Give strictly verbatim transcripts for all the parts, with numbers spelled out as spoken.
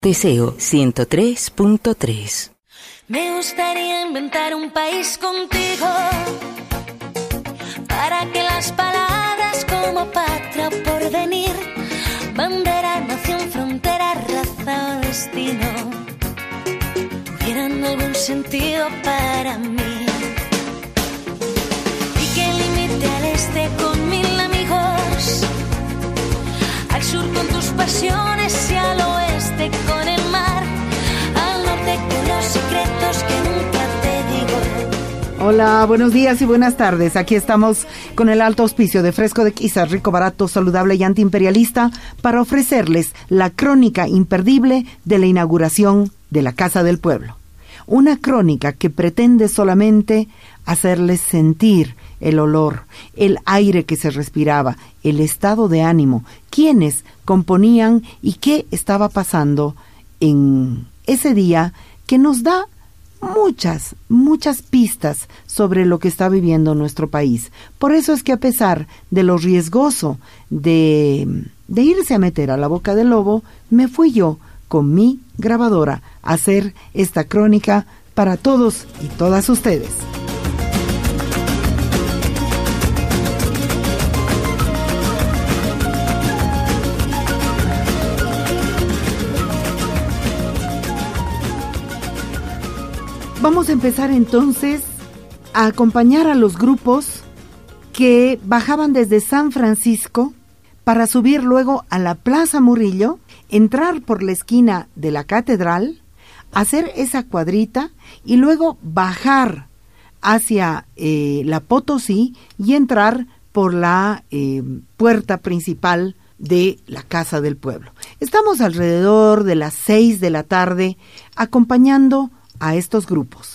Teseo ciento tres punto tres. Me gustaría inventar un país contigo para que las palabras como patria o porvenir, bandera, nación, frontera, raza o destino tuvieran algún sentido para mí, y que limite al este con mil amigos, al sur con tus pasiones y al oeste con el mar, al norte con los secretos que nunca te digo. Hola, buenos días y buenas tardes. Aquí estamos con el alto auspicio de Fresco de Quizás, rico, barato, saludable y antiimperialista, para ofrecerles la crónica imperdible de la inauguración de la Casa del Pueblo. Una crónica que pretende solamente hacerles sentir el olor, el aire que se respiraba, el estado de ánimo, quiénes componían y qué estaba pasando en ese día, que nos da muchas, muchas pistas sobre lo que está viviendo nuestro país. Por eso es que, a pesar de lo riesgoso de, de irse a meter a la boca del lobo, me fui yo con mi grabadora a hacer esta crónica para todos y todas ustedes. Vamos a empezar entonces a acompañar a los grupos que bajaban desde San Francisco para subir luego a la Plaza Murillo, entrar por la esquina de la Catedral, hacer esa cuadrita y luego bajar hacia eh, la Potosí y entrar por la eh, puerta principal de la Casa del Pueblo. Estamos alrededor de las seis de la tarde acompañando a estos grupos.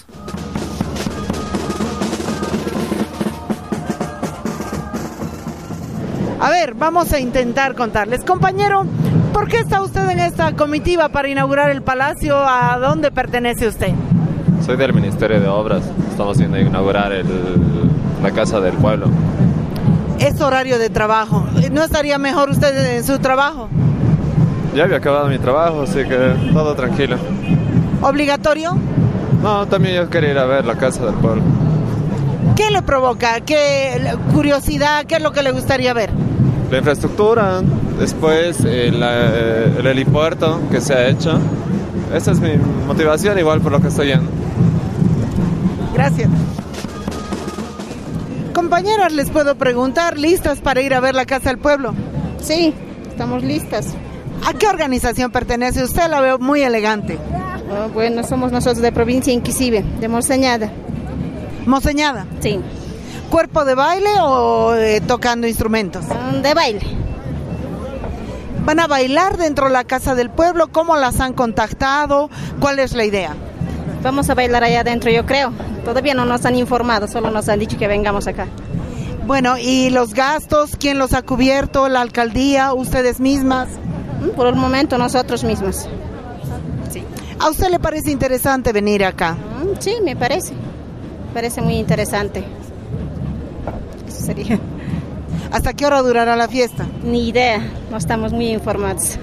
A ver, vamos a intentar contarles. Compañero, ¿por qué está usted en esta comitiva para inaugurar el palacio? ¿A dónde pertenece usted? Soy del Ministerio de Obras. Estamos yendo a inaugurar el, la Casa del Pueblo. Es horario de trabajo. ¿No estaría mejor usted en su trabajo? Ya había acabado mi trabajo, así que todo tranquilo. ¿Obligatorio? No, también yo quería ir a ver la Casa del Pueblo. ¿Qué le provoca? ¿Qué curiosidad? ¿Qué es lo que le gustaría ver? La infraestructura, después el, el helipuerto que se ha hecho. Esa es mi motivación, igual por lo que estoy yendo. Gracias. Compañeras, les puedo preguntar, ¿listas para ir a ver la Casa del Pueblo? Sí, estamos listas. ¿A qué organización pertenece usted? La veo muy elegante. Oh, bueno, somos nosotros de provincia Inquisive, de Monseñada. ¿Monseñada? Sí. ¿Cuerpo de baile o eh, tocando instrumentos? De baile. ¿Van a bailar dentro de la Casa del Pueblo? ¿Cómo las han contactado? ¿Cuál es la idea? Vamos a bailar allá adentro, yo creo. Todavía no nos han informado, solo nos han dicho que vengamos acá. Bueno, ¿y los gastos? ¿Quién los ha cubierto? ¿La alcaldía? ¿Ustedes mismas? Por el momento nosotros mismos. Sí. ¿A usted le parece interesante venir acá? Sí, me parece. Me parece muy interesante. Eso sería. ¿Hasta qué hora durará la fiesta? Ni idea, no estamos muy informados.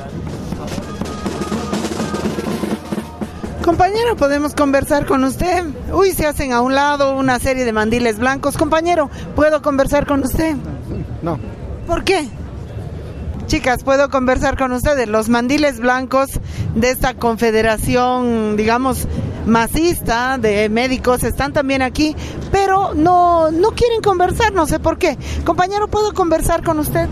Compañero, ¿podemos conversar con usted? Uy, se hacen a un lado una serie de mandiles blancos. Compañero, ¿puedo conversar con usted? No. ¿Por qué? Chicas, ¿puedo conversar con ustedes? Los mandiles blancos de esta confederación, digamos, masista de médicos están también aquí, pero no, no quieren conversar, no sé por qué. Compañero, ¿puedo conversar con usted?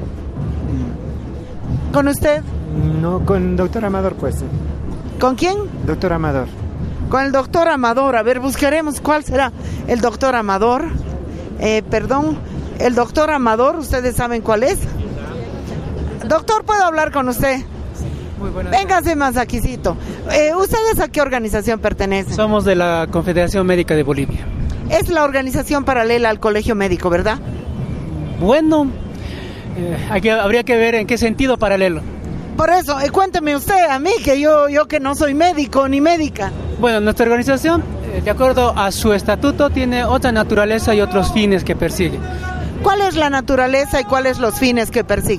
¿Con usted? No, con doctor Amador, pues. ¿Con quién? Doctor Amador. Con el doctor Amador. A ver, buscaremos cuál será el doctor Amador. Eh, perdón, el doctor Amador, ¿ustedes saben cuál es? Doctor, ¿puedo hablar con usted? Muy buenas. Véngase más aquícito. Eh, ¿Ustedes a qué organización pertenecen? Somos de la Confederación Médica de Bolivia. Es la organización paralela al Colegio Médico, ¿verdad? Bueno, eh, aquí habría que ver en qué sentido paralelo. Por eso, eh, cuénteme usted a mí, que yo, yo que no soy médico ni médica. Bueno, nuestra organización, eh, de acuerdo a su estatuto, tiene otra naturaleza y otros fines que persigue. ¿Cuál es la naturaleza y cuáles los fines que persigue?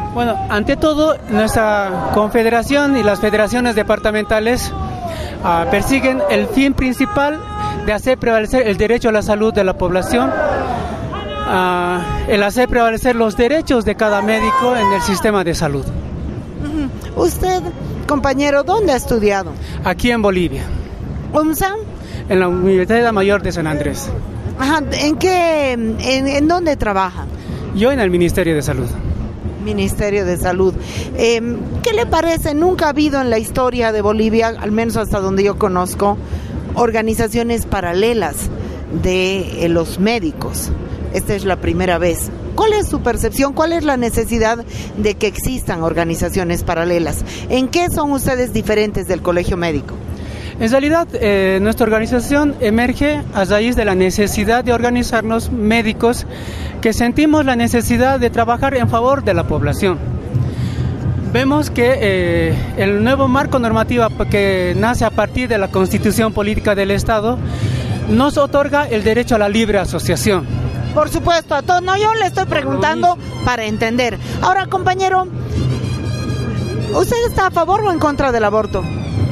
Bueno, ante todo, nuestra confederación y las federaciones departamentales uh, persiguen el fin principal de hacer prevalecer el derecho a la salud de la población, uh, el hacer prevalecer los derechos de cada médico en el sistema de salud. Uh-huh. Usted, compañero, ¿dónde ha estudiado? Aquí en Bolivia. ¿UMSA? En la Universidad Mayor de San Andrés. Ajá. ¿En qué, en, en dónde trabaja? Yo en el Ministerio de Salud. Ministerio de Salud. Eh, ¿Qué le parece? Nunca ha habido en la historia de Bolivia, al menos hasta donde yo conozco, organizaciones paralelas de eh, los médicos. Esta es la primera vez. ¿Cuál es su percepción? ¿Cuál es la necesidad de que existan organizaciones paralelas? ¿En qué son ustedes diferentes del Colegio Médico? En realidad, eh, nuestra organización emerge a raíz de la necesidad de organizarnos médicos que sentimos la necesidad de trabajar en favor de la población. Vemos que eh, el nuevo marco normativo que nace a partir de la Constitución Política del Estado nos otorga el derecho a la libre asociación. Por supuesto, a todos. No, yo le estoy preguntando para entender. Ahora, compañero, ¿usted está a favor o en contra del aborto?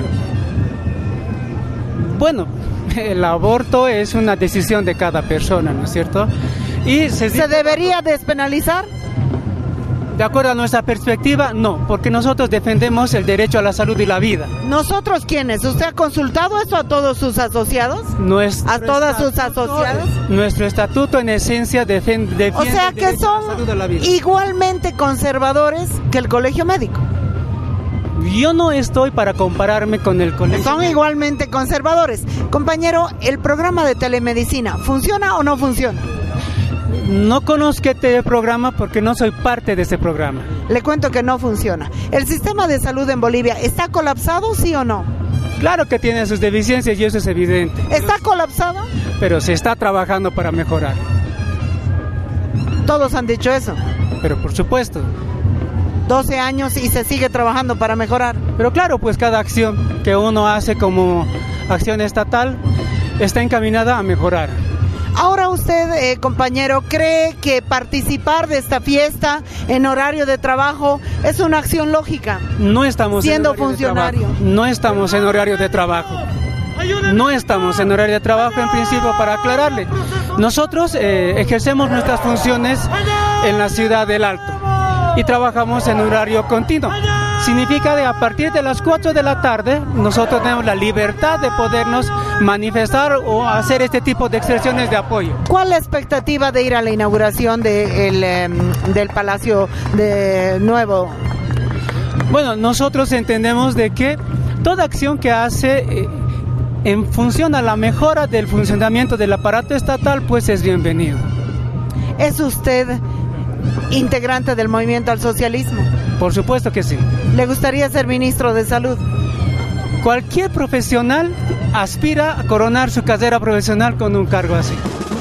Bueno, el aborto es una decisión de cada persona, ¿no es cierto? Y se, ¿Se debería despenalizar? De acuerdo a nuestra perspectiva, no, porque nosotros defendemos el derecho a la salud y la vida. ¿Nosotros quiénes? ¿Usted ha consultado eso a todos sus asociados? Nuestro ¿A todas sus asociadas? Nuestro estatuto en esencia defiende, defiende o sea el que derecho son a la salud y la vida. Igualmente conservadores que el Colegio Médico. Yo no estoy para compararme con el colegio. Son igualmente conservadores. Compañero, ¿el programa de telemedicina funciona o no funciona? No conozco este programa porque no soy parte de ese programa. Le cuento que no funciona. ¿El sistema de salud en Bolivia está colapsado, sí o no? Claro que tiene sus deficiencias y eso es evidente. ¿Está pero, colapsado? Pero se está trabajando para mejorar. Todos han dicho eso. Pero por supuesto. doce años y se sigue trabajando para mejorar. Pero claro, pues cada acción que uno hace como acción estatal está encaminada a mejorar. Ahora usted, eh, compañero, ¿cree que participar de esta fiesta en horario de trabajo es una acción lógica? No estamos siendo en horario funcionario. De trabajo. No estamos en horario de trabajo. No estamos en horario de trabajo en principio, para aclararle. Nosotros eh, ejercemos nuestras funciones en la ciudad del Alto y trabajamos en horario continuo. Significa que a partir de las cuatro de la tarde nosotros tenemos la libertad de podernos manifestar o hacer este tipo de expresiones de apoyo. ¿Cuál es la expectativa de ir a la inauguración de el, eh, del Palacio de Nuevo? Bueno, nosotros entendemos de que toda acción que hace eh, en función a la mejora del funcionamiento del aparato estatal, pues es bienvenido. ¿Es usted integrante del Movimiento al Socialismo? Por supuesto que sí. ¿Le gustaría ser ministro de Salud? Cualquier profesional aspira a coronar su carrera profesional con un cargo así.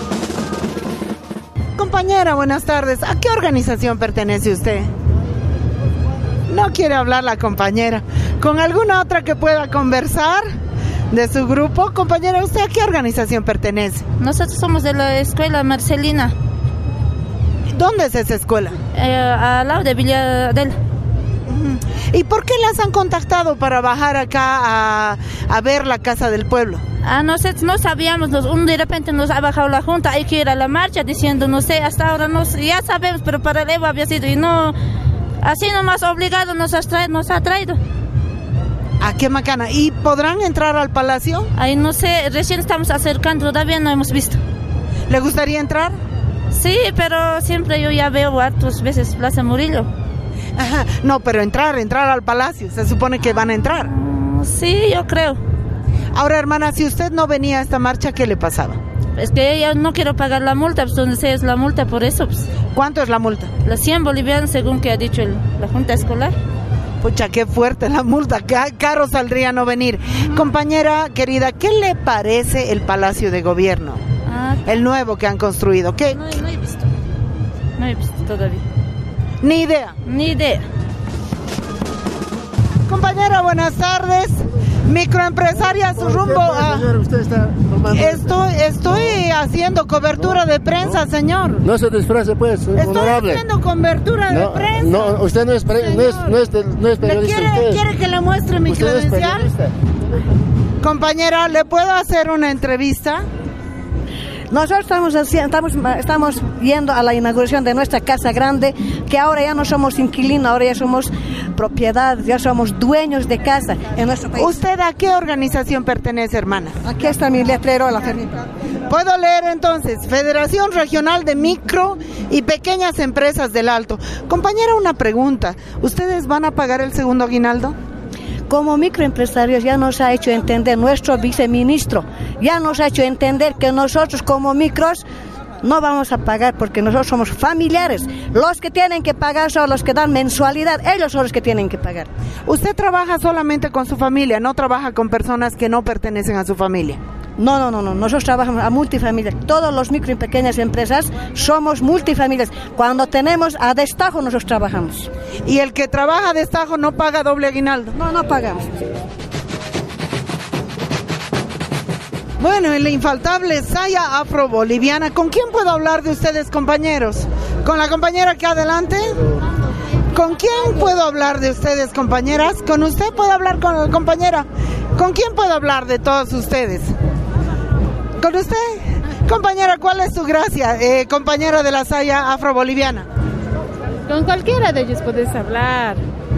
Compañera, buenas tardes. ¿A qué organización pertenece usted? No quiere hablar la compañera. ¿Con alguna otra que pueda conversar de su grupo? Compañera, ¿usted a qué organización pertenece? Nosotros somos de la escuela Marcelina. ¿Dónde es esa escuela? Eh, al lado de Villadel. ¿Y por qué las han contactado para bajar acá a, a ver la Casa del Pueblo? Ah, nosotros no sabíamos, nos, un, de repente nos ha bajado la junta, hay que ir a la marcha diciendo, no sé, hasta ahora no, ya sabemos, pero para el Evo había sido, y no, así nomás obligado nos ha traído. Nos ha traído. Ah, qué macana. ¿Y podrán entrar al palacio? Ay, no sé, recién estamos acercando, todavía no hemos visto. ¿Le gustaría entrar? Sí, pero siempre yo ya veo hartas veces Plaza Murillo. Ajá, no, pero entrar, entrar al palacio, se supone que van a entrar. Uh, sí, yo creo. Ahora, hermana, si usted no venía a esta marcha, ¿qué le pasaba? Es que yo no quiero pagar la multa, pues donde sea es la multa, por eso. Pues. ¿Cuánto es la multa? Los cien bolivianos, según que ha dicho el, la Junta Escolar. Pucha, qué fuerte la multa, caro saldría no venir. Uh-huh. Compañera querida, ¿qué le parece el Palacio de Gobierno? Ah, el nuevo que han construido. ¿Qué? No, no he visto, no he visto todavía. Ni idea. Ni idea. Compañera, buenas tardes. Microempresaria, su rumbo a... Estoy, estoy haciendo cobertura de prensa, señor. No se disfrace, pues, Estoy honorable. haciendo cobertura de No, prensa. no, usted no es, pre- no es, no es, no es ¿Le periodista. quiere, usted. quiere que le muestre mi Usted es credencial? periodista. Compañera, ¿le puedo hacer una entrevista? Nosotros estamos, haciendo, estamos, estamos yendo a la inauguración de nuestra casa grande, que ahora ya no somos inquilinos, ahora ya somos propiedad, ya somos dueños de casa en nuestro país. ¿Usted a qué organización pertenece, hermana? Aquí está mi letrero, la Fermita. Puedo leer entonces, Federación Regional de Micro y Pequeñas Empresas del Alto. Compañera, una pregunta, ¿ustedes van a pagar el segundo aguinaldo? Como microempresarios ya nos ha hecho entender nuestro viceministro, ya nos ha hecho entender que nosotros como micros no vamos a pagar porque nosotros somos familiares. Los que tienen que pagar son los que dan mensualidad, ellos son los que tienen que pagar. ¿Usted trabaja solamente con su familia, no trabaja con personas que no pertenecen a su familia? No, no, no, no, nosotros trabajamos a multifamilias. Todos los micro y pequeñas empresas somos multifamilias. Cuando tenemos a destajo nosotros trabajamos. ¿Y el que trabaja a destajo no paga doble aguinaldo? No, no pagamos. Bueno, en la infaltable Saya Afro-Boliviana, ¿con quién puedo hablar de ustedes, compañeros? ¿Con la compañera que adelante? ¿Con quién puedo hablar de ustedes, compañeras? ¿Con usted puedo hablar, con la compañera? ¿Con quién puedo hablar de todos ustedes? ¿Con usted? Compañera, ¿cuál es su gracia, eh, compañera de la Saya Afro-Boliviana? Con cualquiera de ellos puedes hablar.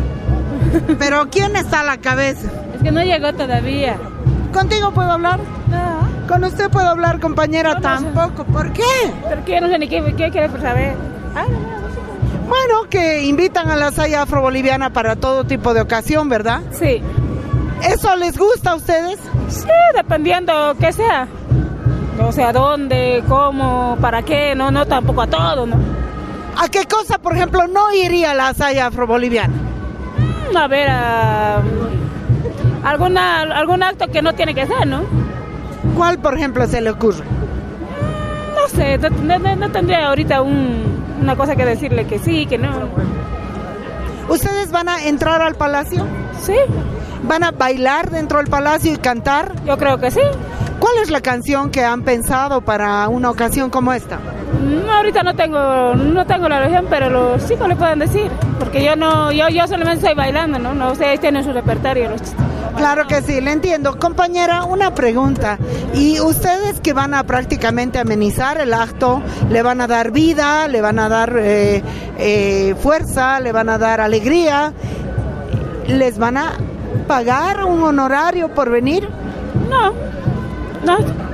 ¿Pero quién está a la cabeza? Es que no llegó todavía. ¿Contigo puedo hablar? No. ¿Con usted puedo hablar, compañera? No, no, tampoco. ¿Por qué? Porque yo no sé ni qué, qué quiere por saber. Ah, no, no. Bueno, que invitan a la Saya Afro-Boliviana para todo tipo de ocasión, ¿verdad? Sí. ¿Eso les gusta a ustedes? Sí, dependiendo que sea. O sea, dónde, cómo, para qué, no, no tampoco a todo, ¿no? ¿A qué cosa, por ejemplo, no iría la Saya Afro-Boliviana? A ver, a, alguna, algún acto que no tiene que ser, ¿no? ¿Cuál, por ejemplo, se le ocurre? No sé, no, no, no tendría ahorita un, una cosa que decirle que sí, que no. ¿Ustedes van a entrar al palacio? Sí. ¿Van a bailar dentro del palacio y cantar? Yo creo que sí. ¿Cuál es la canción que han pensado para una ocasión como esta? No, ahorita no tengo no tengo la región, pero los chicos le pueden decir, porque yo no yo yo solamente estoy bailando, ¿no? No, ustedes tienen su repertorio los chicos. Claro que sí, le entiendo. Compañera, una pregunta. ¿Y ustedes que van a prácticamente amenizar el acto, le van a dar vida, le van a dar eh, eh, fuerza, le van a dar alegría, les van a pagar un honorario por venir? No, no,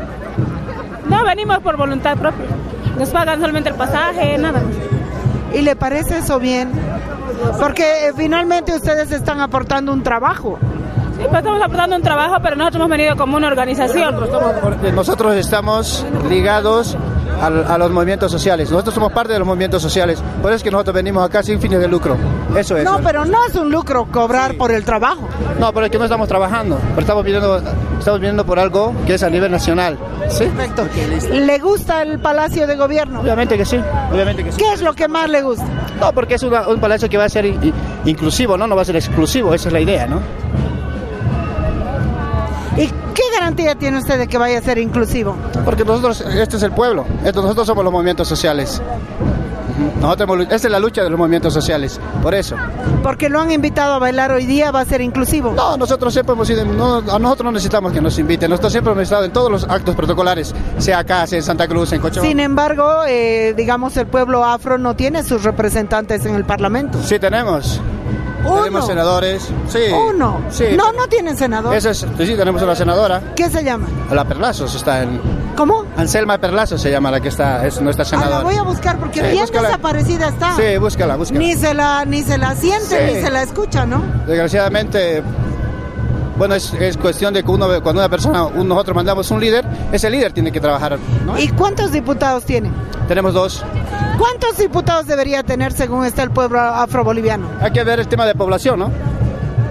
no, venimos por voluntad propia. Nos pagan solamente el pasaje, nada. ¿Y le parece eso bien? Porque eh, finalmente ustedes están aportando un trabajo. Sí, pues estamos aportando un trabajo, pero nosotros hemos venido como una organización. Nosotros estamos ligados a, a los movimientos sociales. Nosotros somos parte de los movimientos sociales. Por eso es que nosotros venimos acá sin fines de lucro. Eso es. No, pero no es un lucro cobrar sí. por el trabajo. No, pero es que no estamos trabajando. Pero estamos viniendo, estamos viniendo por algo que es a nivel nacional. ¿Sí? Perfecto. Okay, ¿le gusta el Palacio de Gobierno? Obviamente que sí. Obviamente que sí. ¿Qué es lo que más le gusta? No, porque es una, un palacio que va a ser in, inclusivo, ¿no? No va a ser exclusivo. Esa es la idea, ¿no? ¿Y qué garantía tiene usted de que vaya a ser inclusivo? Porque nosotros, este es el pueblo, esto, nosotros somos los movimientos sociales. Nosotros, esta es la lucha de los movimientos sociales, por eso. ¿Porque lo han invitado a bailar hoy día, va a ser inclusivo? No, nosotros siempre hemos ido, no, a nosotros no necesitamos que nos inviten, nosotros siempre hemos estado en todos los actos protocolares, sea acá, sea en Santa Cruz, en Cochabamba. Sin embargo, eh, digamos, el pueblo afro no tiene sus representantes en el Parlamento. Sí tenemos. Uno. Tenemos senadores. Sí. Uno. Sí. No, no tienen senador. Eso es, sí, tenemos una senadora. ¿Qué se llama? La Perlazos está en... ¿Cómo? Anselma Perlazos se llama la que está, es nuestra senadora. Ah, la voy a buscar porque sí, bien búscala. Desaparecida está. Sí, búscala, búscala. Ni se la, ni se la siente, sí. ni se la escucha, ¿no? Desgraciadamente... Bueno, es, es cuestión de que uno, cuando una persona, un, nosotros mandamos un líder, ese líder tiene que trabajar, ¿no? ¿Y cuántos diputados tiene? Tenemos dos. ¿Cuántos diputados debería tener según está el pueblo afroboliviano? Hay que ver el tema de población, ¿no?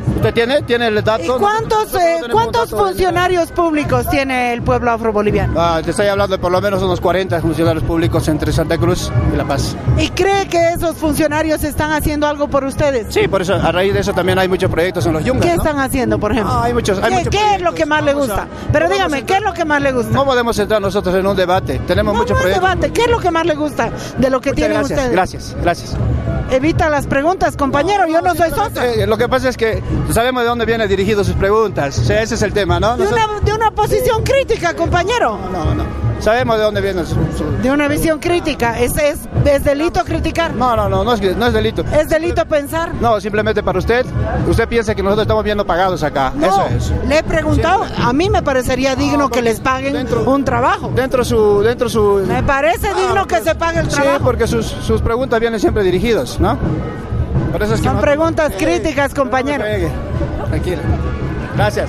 ¿Usted tiene? ¿Tiene el dato? ¿Y cuántos, Nosotros eh, no tenemos cuántos dato de- funcionarios públicos tiene el pueblo afroboliviano? Ah, te estoy hablando de por lo menos unos cuarenta funcionarios públicos entre Santa Cruz y La Paz. ¿Y cree que esos funcionarios están haciendo algo por ustedes? Sí, por eso, a raíz de eso también hay muchos proyectos en los Yungas, ¿Qué ¿no? están haciendo, por ejemplo? Ah, hay muchos, hay ¿Qué, muchos qué es lo que más le Vamos gusta? a- Pero no dígame, vamos a ¿qué es lo que más le gusta? No podemos entrar nosotros en un debate. Tenemos No, muchos no es proyectos. debate. ¿Qué es lo que más le gusta de lo que Muchas tienen gracias, ustedes? gracias, gracias. Evita las preguntas, compañero. Yo no soy sosa. Eh, lo que pasa es que sabemos de dónde vienen dirigidas sus preguntas. O sea, ese es el tema, ¿no? De Nosotros- una, de una posición crítica, compañero. No, no, no. Sabemos de dónde vienen sus... sus- De una visión crítica. ¿Es, es, es delito criticar? No, no, no, no es, no es delito. ¿Es delito pensar? No, simplemente para usted, usted piensa que nosotros estamos viendo pagados acá. No, Eso es. le he preguntado. A mí me parecería digno que les paguen un trabajo. Dentro su... Dentro su Me parece digno que se pague el sí, trabajo. porque sus, sus preguntas vienen siempre dirigidas, ¿no? Por eso es que Son no- preguntas críticas, compañero. Pegue. Tranquilo. Gracias.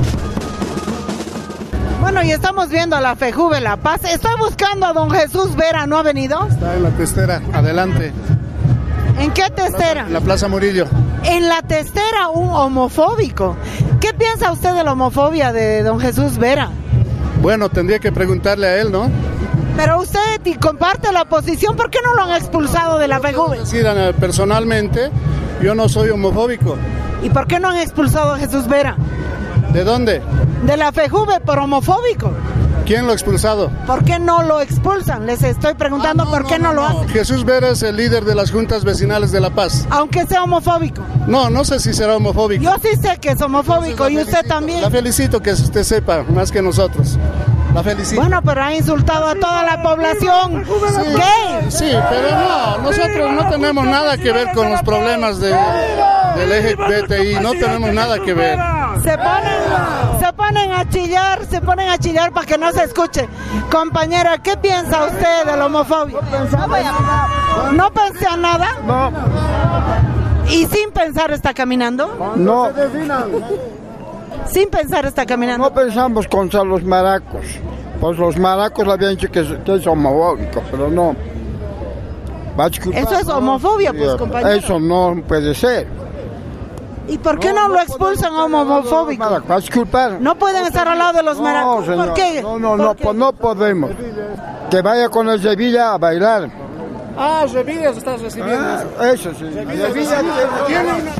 Bueno, y estamos viendo a la FEJUVE La Paz. Estoy buscando a don Jesús Vera, ¿no ha venido? Está en la testera, adelante. ¿En qué testera? En la Plaza Murillo. En la testera, un homofóbico. ¿Qué piensa usted de la homofobia de don Jesús Vera? Bueno, tendría que preguntarle a él, ¿no? Pero usted y comparte la posición, ¿por qué no lo han expulsado de la FEJUVE? Sí, Ana, personalmente, yo no soy homofóbico. ¿Y por qué no han expulsado a Jesús Vera? ¿De dónde? De la FEJUVE por homofóbico. ¿Quién lo ha expulsado? ¿Por qué no lo expulsan? Les estoy preguntando por qué no, lo hacen. Jesús Vera es el líder de las juntas vecinales de La Paz. Aunque sea homofóbico. No, no sé si será homofóbico. Yo sí sé que es homofóbico y usted también. La felicito que usted sepa, más que nosotros. La felicito. Bueno, pero ha insultado a toda la población. Sí, ¿Qué? sí, pero no, nosotros no tenemos nada que ver con los problemas de, del L G B T I, no tenemos nada que ver. Se ponen, se ponen a chillar, se ponen a chillar para que no se escuche. Compañera, ¿qué piensa usted de la homofobia? ¿No pensé a nada? No. ¿Y sin pensar está caminando? No. Sin pensar está caminando. No pensamos contra los maracos. Pues los maracos le habían dicho que es, que es homofóbico, pero no. Va a disculpar, Eso es homofobia, pues, ¿no? compañero. Eso no puede ser. ¿Y por qué no, lo expulsan a homofóbico? Va a disculpar. No pueden estar al lado de los maracos. No, señor. ¿Por qué? No, no, ¿Por no, qué? pues no podemos. Que vaya con el Sevilla a bailar. Ah, Sevilla se está recibiendo. Ah, eso sí. Sevilla tiene una...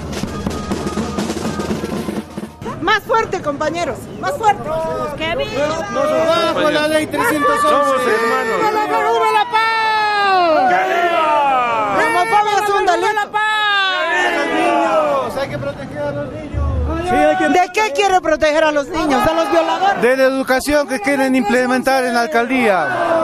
Más fuerte, compañeros. Más fuerte. ¡Qué bien! Bajo la ley trescientos once. Somos hermanos. ¡Que la FEJUVE La Paz! ¡La homofobia es un delito! Hay que proteger a los niños. Sí, hay que... ¿De qué quiere proteger a los niños? ¿De los violadores? De la educación que quieren implementar en la alcaldía.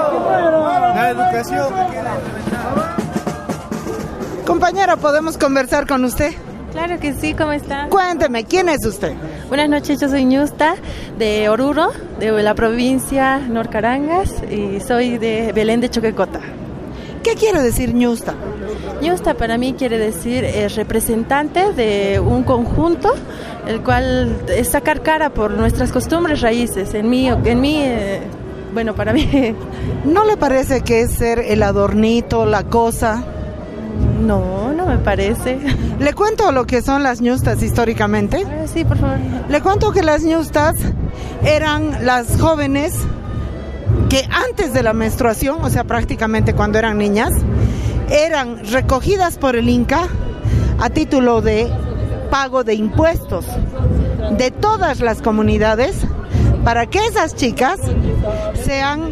La educación que quieren implementar. Compañera, ¿podemos conversar con usted? Claro que sí, ¿cómo está? Cuénteme, ¿quién es usted? Buenas noches, yo soy Ñusta, de Oruro, de la provincia Norcarangas, y soy de Belén de Choquecota. ¿Qué quiere decir Ñusta? Ñusta para mí quiere decir eh, representante de un conjunto, el cual es sacar cara por nuestras costumbres, raíces. En mí, en mí eh, bueno, para mí... ¿No le parece que es ser el adornito, la cosa? No, no me parece. ¿Le cuento lo que son las ñustas históricamente? Ah, sí, por favor. Le cuento que las ñustas eran las jóvenes que antes de la menstruación, o sea, prácticamente cuando eran niñas, eran recogidas por el Inca a título de pago de impuestos de todas las comunidades para que esas chicas sean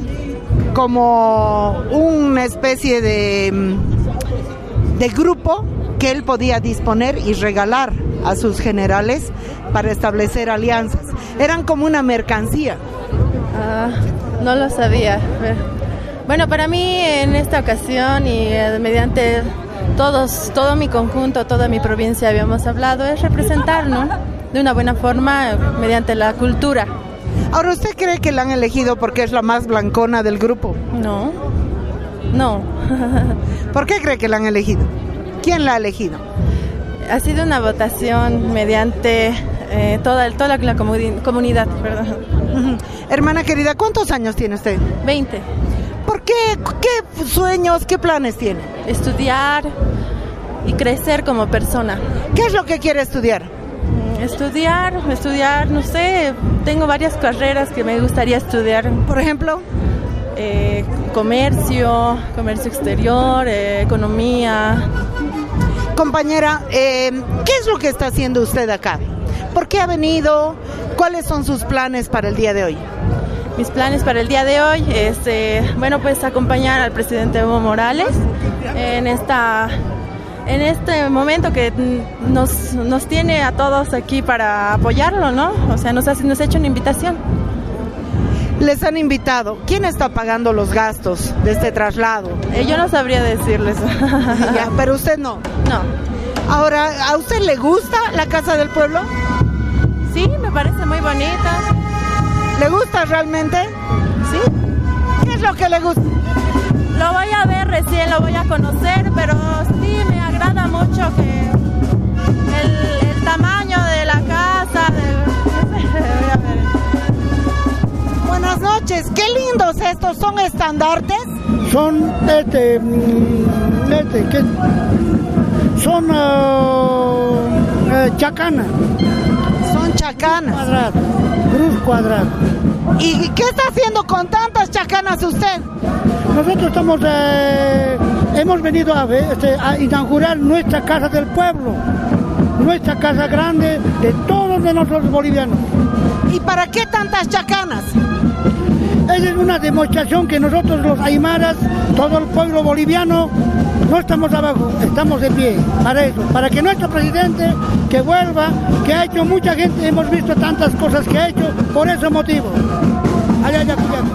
como una especie de, de grupo que él podía disponer y regalar a sus generales para establecer alianzas. Eran como una mercancía. Ah, no lo sabía. Bueno, para mí en esta ocasión y eh, mediante todos, todo mi conjunto, toda mi provincia habíamos hablado, es representar, ¿no?, de una buena forma eh, mediante la cultura. Ahora, ¿usted cree que la han elegido porque es la más blancona del grupo? No, no. ¿Por qué cree que la han elegido? ¿Quién la ha elegido? Ha sido una votación mediante eh, toda, toda la comuni- comunidad. Perdón. Uh-huh. Hermana querida, ¿cuántos años tiene usted? veinte. ¿Por qué? ¿Qué sueños, qué planes tiene? Estudiar y crecer como persona. ¿Qué es lo que quiere estudiar? estudiar, estudiar, no sé, tengo varias carreras que me gustaría estudiar. Por ejemplo, eh, comercio, comercio exterior, eh, economía. Compañera, eh, ¿qué es lo que está haciendo usted acá? ¿Por qué ha venido? ¿Cuáles son sus planes para el día de hoy? Mis planes para el día de hoy es, eh, bueno, pues acompañar al presidente Evo Morales en esta, en este momento que nos, nos tiene a todos aquí para apoyarlo, ¿no? O sea, nos, hace, nos ha hecho una invitación. Les han invitado. ¿Quién está pagando los gastos de este traslado? Eh, yo no sabría decirles. Ya, pero usted no. No. Ahora, ¿a usted le gusta la Casa del Pueblo? Sí, me parece muy bonita. ¿Le gusta realmente? Sí. ¿Qué es lo que le gusta? Lo voy a ver recién, lo voy a conocer, pero sí me agrada mucho que el, el tamaño de la casa. De, voy a ver. Buenas noches, qué lindos estos, ¿son estandartes? Son este, este, ¿qué? Son uh, eh, chacanas. Son chacanas. Cuadrado, cruz cuadrada. ¿Y qué está haciendo con tantas chacanas usted? Nosotros estamos, eh, hemos venido a, este, a inaugurar nuestra Casa del Pueblo, nuestra casa grande de todos de nosotros bolivianos. ¿Y para qué tantas chacanas? Esa es una demostración que nosotros los aymaras, todo el pueblo boliviano, no estamos abajo, estamos de pie, para eso, para que nuestro presidente que vuelva, que ha hecho mucha gente, hemos visto tantas cosas que ha hecho, por ese motivo. Allá, allá, allá.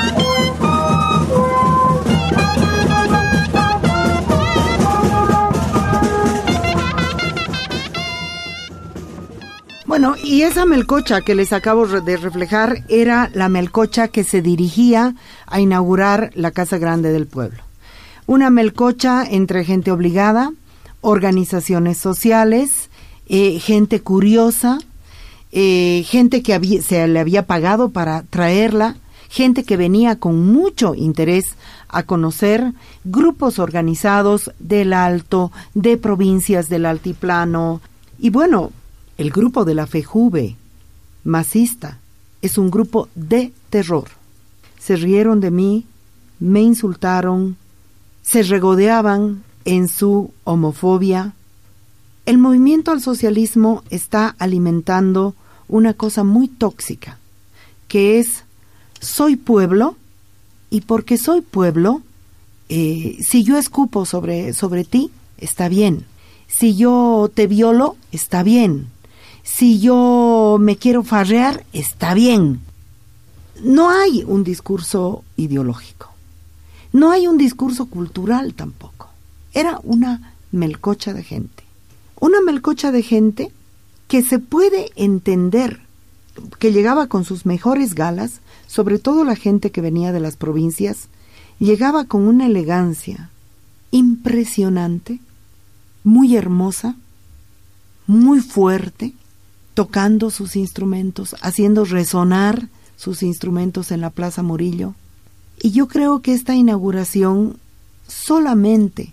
Bueno, y esa melcocha que les acabo de reflejar era la melcocha que se dirigía a inaugurar la Casa Grande del Pueblo. Una melcocha entre gente obligada, organizaciones sociales, eh, gente curiosa, eh, gente que había, se le había pagado para traerla, gente que venía con mucho interés a conocer, grupos organizados del Alto, de provincias del Altiplano, y bueno, el grupo de la FEJUVE, masista, es un grupo de terror. Se rieron de mí, me insultaron, se regodeaban en su homofobia. El movimiento al socialismo está alimentando una cosa muy tóxica, que es, soy pueblo, y porque soy pueblo, eh, si yo escupo sobre, sobre ti, está bien. Si yo te violo, está bien. Si yo me quiero farrear, está bien. No hay un discurso ideológico. No hay un discurso cultural tampoco. Era una melcocha de gente. Una melcocha de gente que se puede entender, que llegaba con sus mejores galas, sobre todo la gente que venía de las provincias, llegaba con una elegancia impresionante, muy hermosa, muy fuerte, tocando sus instrumentos, haciendo resonar sus instrumentos en la Plaza Murillo. Y yo creo que esta inauguración solamente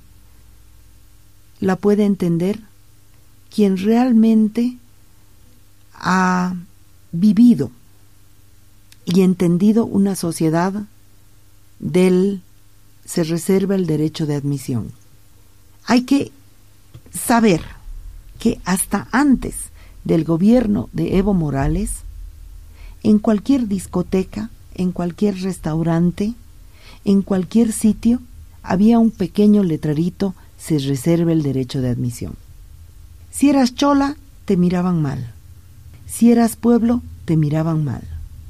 la puede entender quien realmente ha vivido y entendido una sociedad del se reserva el derecho de admisión. Hay que saber que hasta antes del gobierno de Evo Morales, en cualquier discoteca, en cualquier restaurante, en cualquier sitio, había un pequeño letrerito, se reserva el derecho de admisión. Si eras chola, te miraban mal. Si eras pueblo, te miraban mal.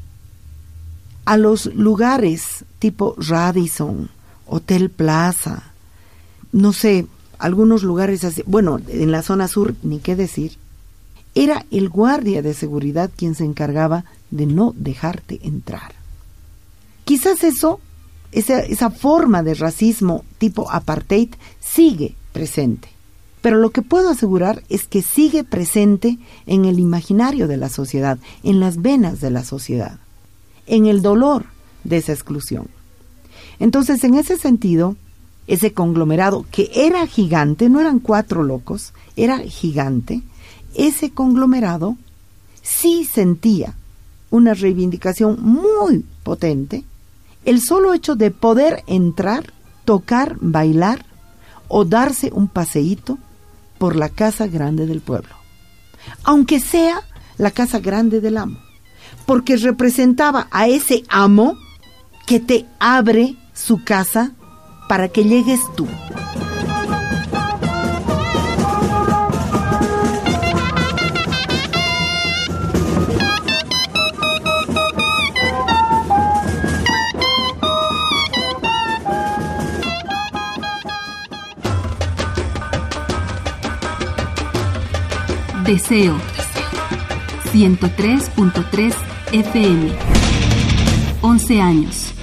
A los lugares tipo Radisson, Hotel Plaza, no sé, algunos lugares así, bueno, en la zona sur, ni qué decir, era el guardia de seguridad quien se encargaba de no dejarte entrar. Quizás eso, esa, esa forma de racismo tipo apartheid sigue presente, pero lo que puedo asegurar es que sigue presente en el imaginario de la sociedad, en las venas de la sociedad, en el dolor de esa exclusión. Entonces, en ese sentido, ese conglomerado que era gigante, no eran cuatro locos, era gigante, ese conglomerado sí sentía una reivindicación muy potente, el solo hecho de poder entrar, tocar, bailar o darse un paseíto por la casa grande del pueblo, aunque sea la casa grande del amo, porque representaba a ese amo que te abre su casa para que llegues tú. Deseo ciento tres punto tres F M. once años.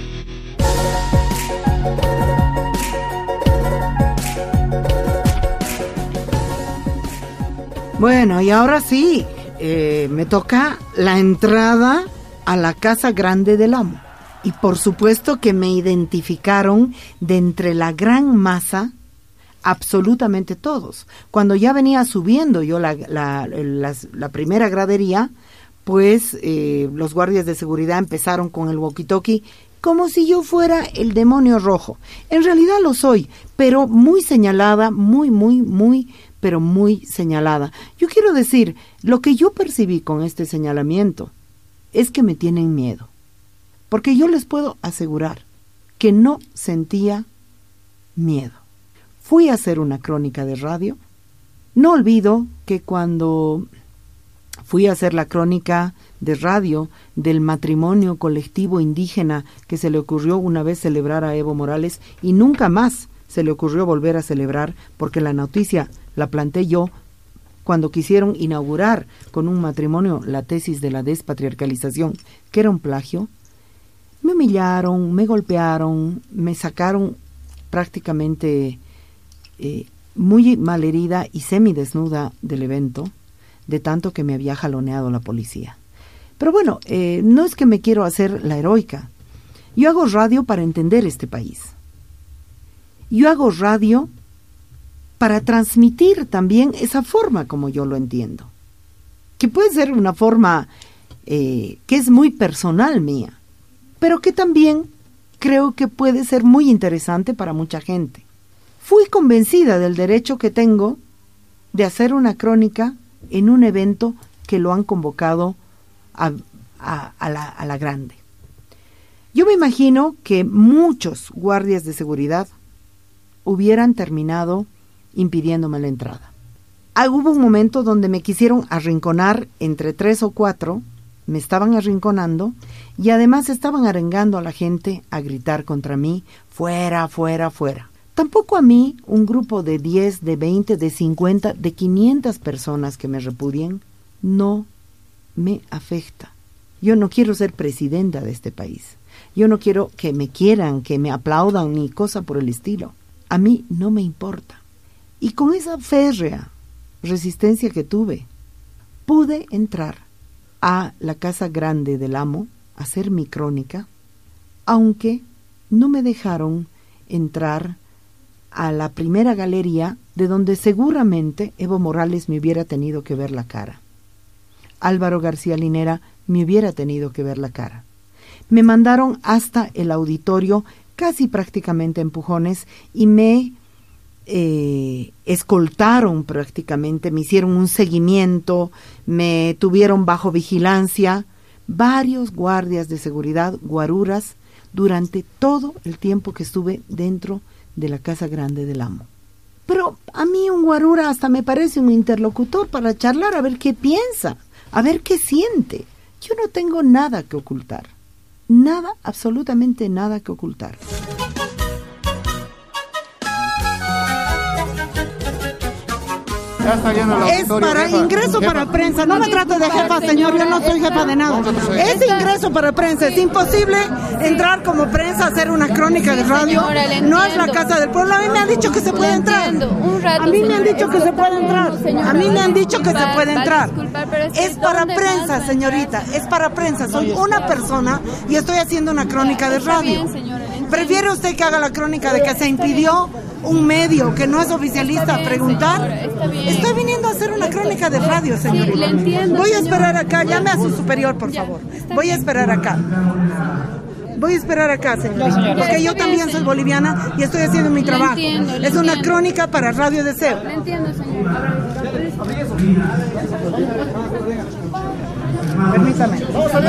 Bueno, y ahora sí, eh, me toca la entrada a la casa grande del amo. Y por supuesto que me identificaron de entre la gran masa, absolutamente todos. Cuando ya venía subiendo yo la, la, la, la primera gradería, pues eh, los guardias de seguridad empezaron con el walkie-talkie como si yo fuera el demonio rojo. En realidad lo soy, pero muy señalada, muy, muy, muy, pero muy señalada. Yo quiero decir, lo que yo percibí con este señalamiento es que me tienen miedo. Porque yo les puedo asegurar que no sentía miedo. Fui a hacer una crónica de radio. No olvido que cuando fui a hacer la crónica de radio del matrimonio colectivo indígena que se le ocurrió una vez celebrar a Evo Morales y nunca más se le ocurrió volver a celebrar, porque la noticia la planté yo cuando quisieron inaugurar con un matrimonio la tesis de la despatriarcalización, que era un plagio, me humillaron, me golpearon, me sacaron prácticamente Eh, muy malherida y semidesnuda del evento, de tanto que me había jaloneado la policía. Pero bueno, eh, no es que me quiero hacer la heroica. Yo hago radio para entender este país. Yo hago radio para transmitir también esa forma como yo lo entiendo, que puede ser una forma eh, que es muy personal mía, pero que también creo que puede ser muy interesante para mucha gente. Fui convencida del derecho que tengo de hacer una crónica en un evento que lo han convocado a, a, a, la, a la grande. Yo me imagino que muchos guardias de seguridad hubieran terminado impidiéndome la entrada. Ah, hubo un momento donde me quisieron arrinconar entre tres o cuatro, me estaban arrinconando y además estaban arengando a la gente a gritar contra mí, fuera, fuera, fuera. Tampoco a mí, un grupo de diez, de veinte, de cincuenta, de quinientas personas que me repudien, no me afecta. Yo no quiero ser presidenta de este país. Yo no quiero que me quieran, que me aplaudan, ni cosa por el estilo. A mí no me importa. Y con esa férrea resistencia que tuve, pude entrar a la casa grande del amo a hacer mi crónica, aunque no me dejaron entrar a la primera galería, de donde seguramente Evo Morales me hubiera tenido que ver la cara. Álvaro García Linera me hubiera tenido que ver la cara. Me mandaron hasta el auditorio, casi prácticamente empujones, y me eh, escoltaron prácticamente, me hicieron un seguimiento, me tuvieron bajo vigilancia varios guardias de seguridad, guaruras, durante todo el tiempo que estuve dentro de la casa grande del amo. Pero a mí un guarura hasta me parece un interlocutor para charlar, a ver qué piensa, a ver qué siente. Yo no tengo nada que ocultar, nada, absolutamente nada que ocultar. Es para ingreso para prensa. No me trate de jefa, señor. Yo no soy jefa de nada. Es ingreso para prensa. Es imposible entrar como prensa a hacer una crónica de radio. No es la casa del pueblo. A mí me han dicho que se puede entrar. A mí me han dicho que se puede entrar. A mí me han dicho que se puede entrar. Es para prensa, señorita. Es para prensa. Soy una persona y estoy haciendo una crónica de radio. ¿Prefiere usted que haga la crónica de que se impidió un medio que no es oficialista a preguntar? Estoy viniendo a hacer una crónica de radio, señorita. Sí, le entiendo, Voy a esperar señora. acá, llame a su superior, por favor. Voy a esperar acá. Voy a esperar acá, señorita, señora. porque yo Está bien, también soy boliviana y estoy haciendo mi Le trabajo. entiendo, le Es una entiendo. crónica para Radio Deseo. Le entiendo, señor. Permítame.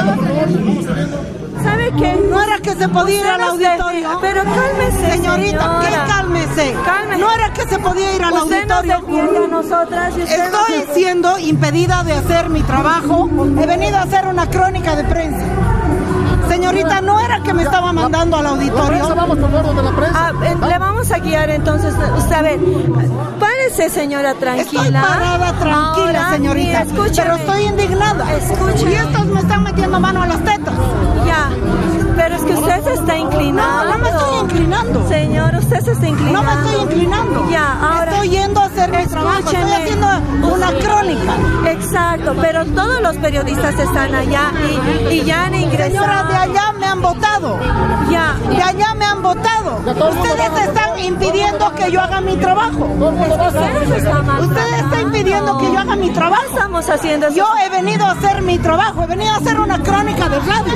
¿Sabe qué? No era que se podía ir al auditorio. Pero cálmese, Señorita, señora. ¿qué cálmese? Cálmese. No era que se podía ir al Usted nos auditorio. defiende a nosotras y usted Estoy nos- siendo impedida de hacer mi trabajo. He venido a hacer una crónica de prensa. Señorita, no era que me estaba mandando al auditorio. Ah, eh, le vamos a guiar entonces. Usted, a ver, párese, señora, tranquila. Estoy parada, tranquila, Ahora, señorita. mire, escúcheme. Pero estoy indignada. Escúcheme. Y estos me están metiendo mano a las tetas. Ya, pero es que usted se está inclinando. No, no me estoy inclinando. Señor, usted se está inclinando. No me estoy inclinando. Ya, ahora. Estoy yendo a hacer mi trabajo. Estoy Escúcheme. haciendo una crónica. Exacto, pero todos los periodistas están allá y, y ya han ingresado. Señora, de allá me han votado. Ya. De allá me han votado. Ustedes están impidiendo que yo haga mi trabajo. Ustedes están Ustedes están impidiendo que yo haga mi trabajo. ¿Qué estamos haciendo? Yo he venido a hacer mi trabajo. He venido a hacer una crónica de radio.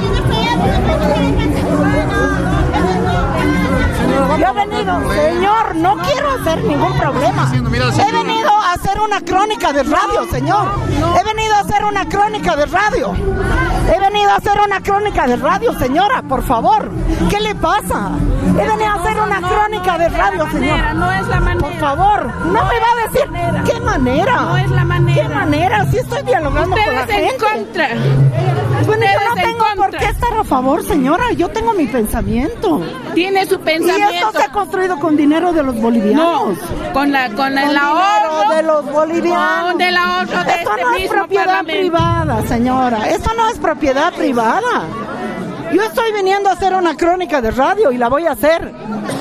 Yo he venido, señor, no quiero hacer ningún problema. He venido a hacer una crónica de radio, señor. He venido a hacer una crónica de radio. He venido a hacer una crónica de radio, señora, por favor. ¿Qué le pasa? He venido a hacer una crónica de radio, señor. No es la manera. Por favor, no me va a decir qué manera. No es la manera. ¿Qué manera? Si estoy dialogando con la Ustedes en gente. contra. Bueno, yo no Ustedes en tengo por contra. qué estar a favor, señora. Yo tengo mi pensamiento. Tiene su Y pensamiento. esto se ha construido con dinero de los bolivianos. No, con la con el Con ahorro dinero de los bolivianos. Con el ahorro de Esto este no es mismo propiedad parlamento. privada, señora. Esto no es propiedad privada. Yo estoy viniendo a hacer una crónica de radio y la voy a hacer.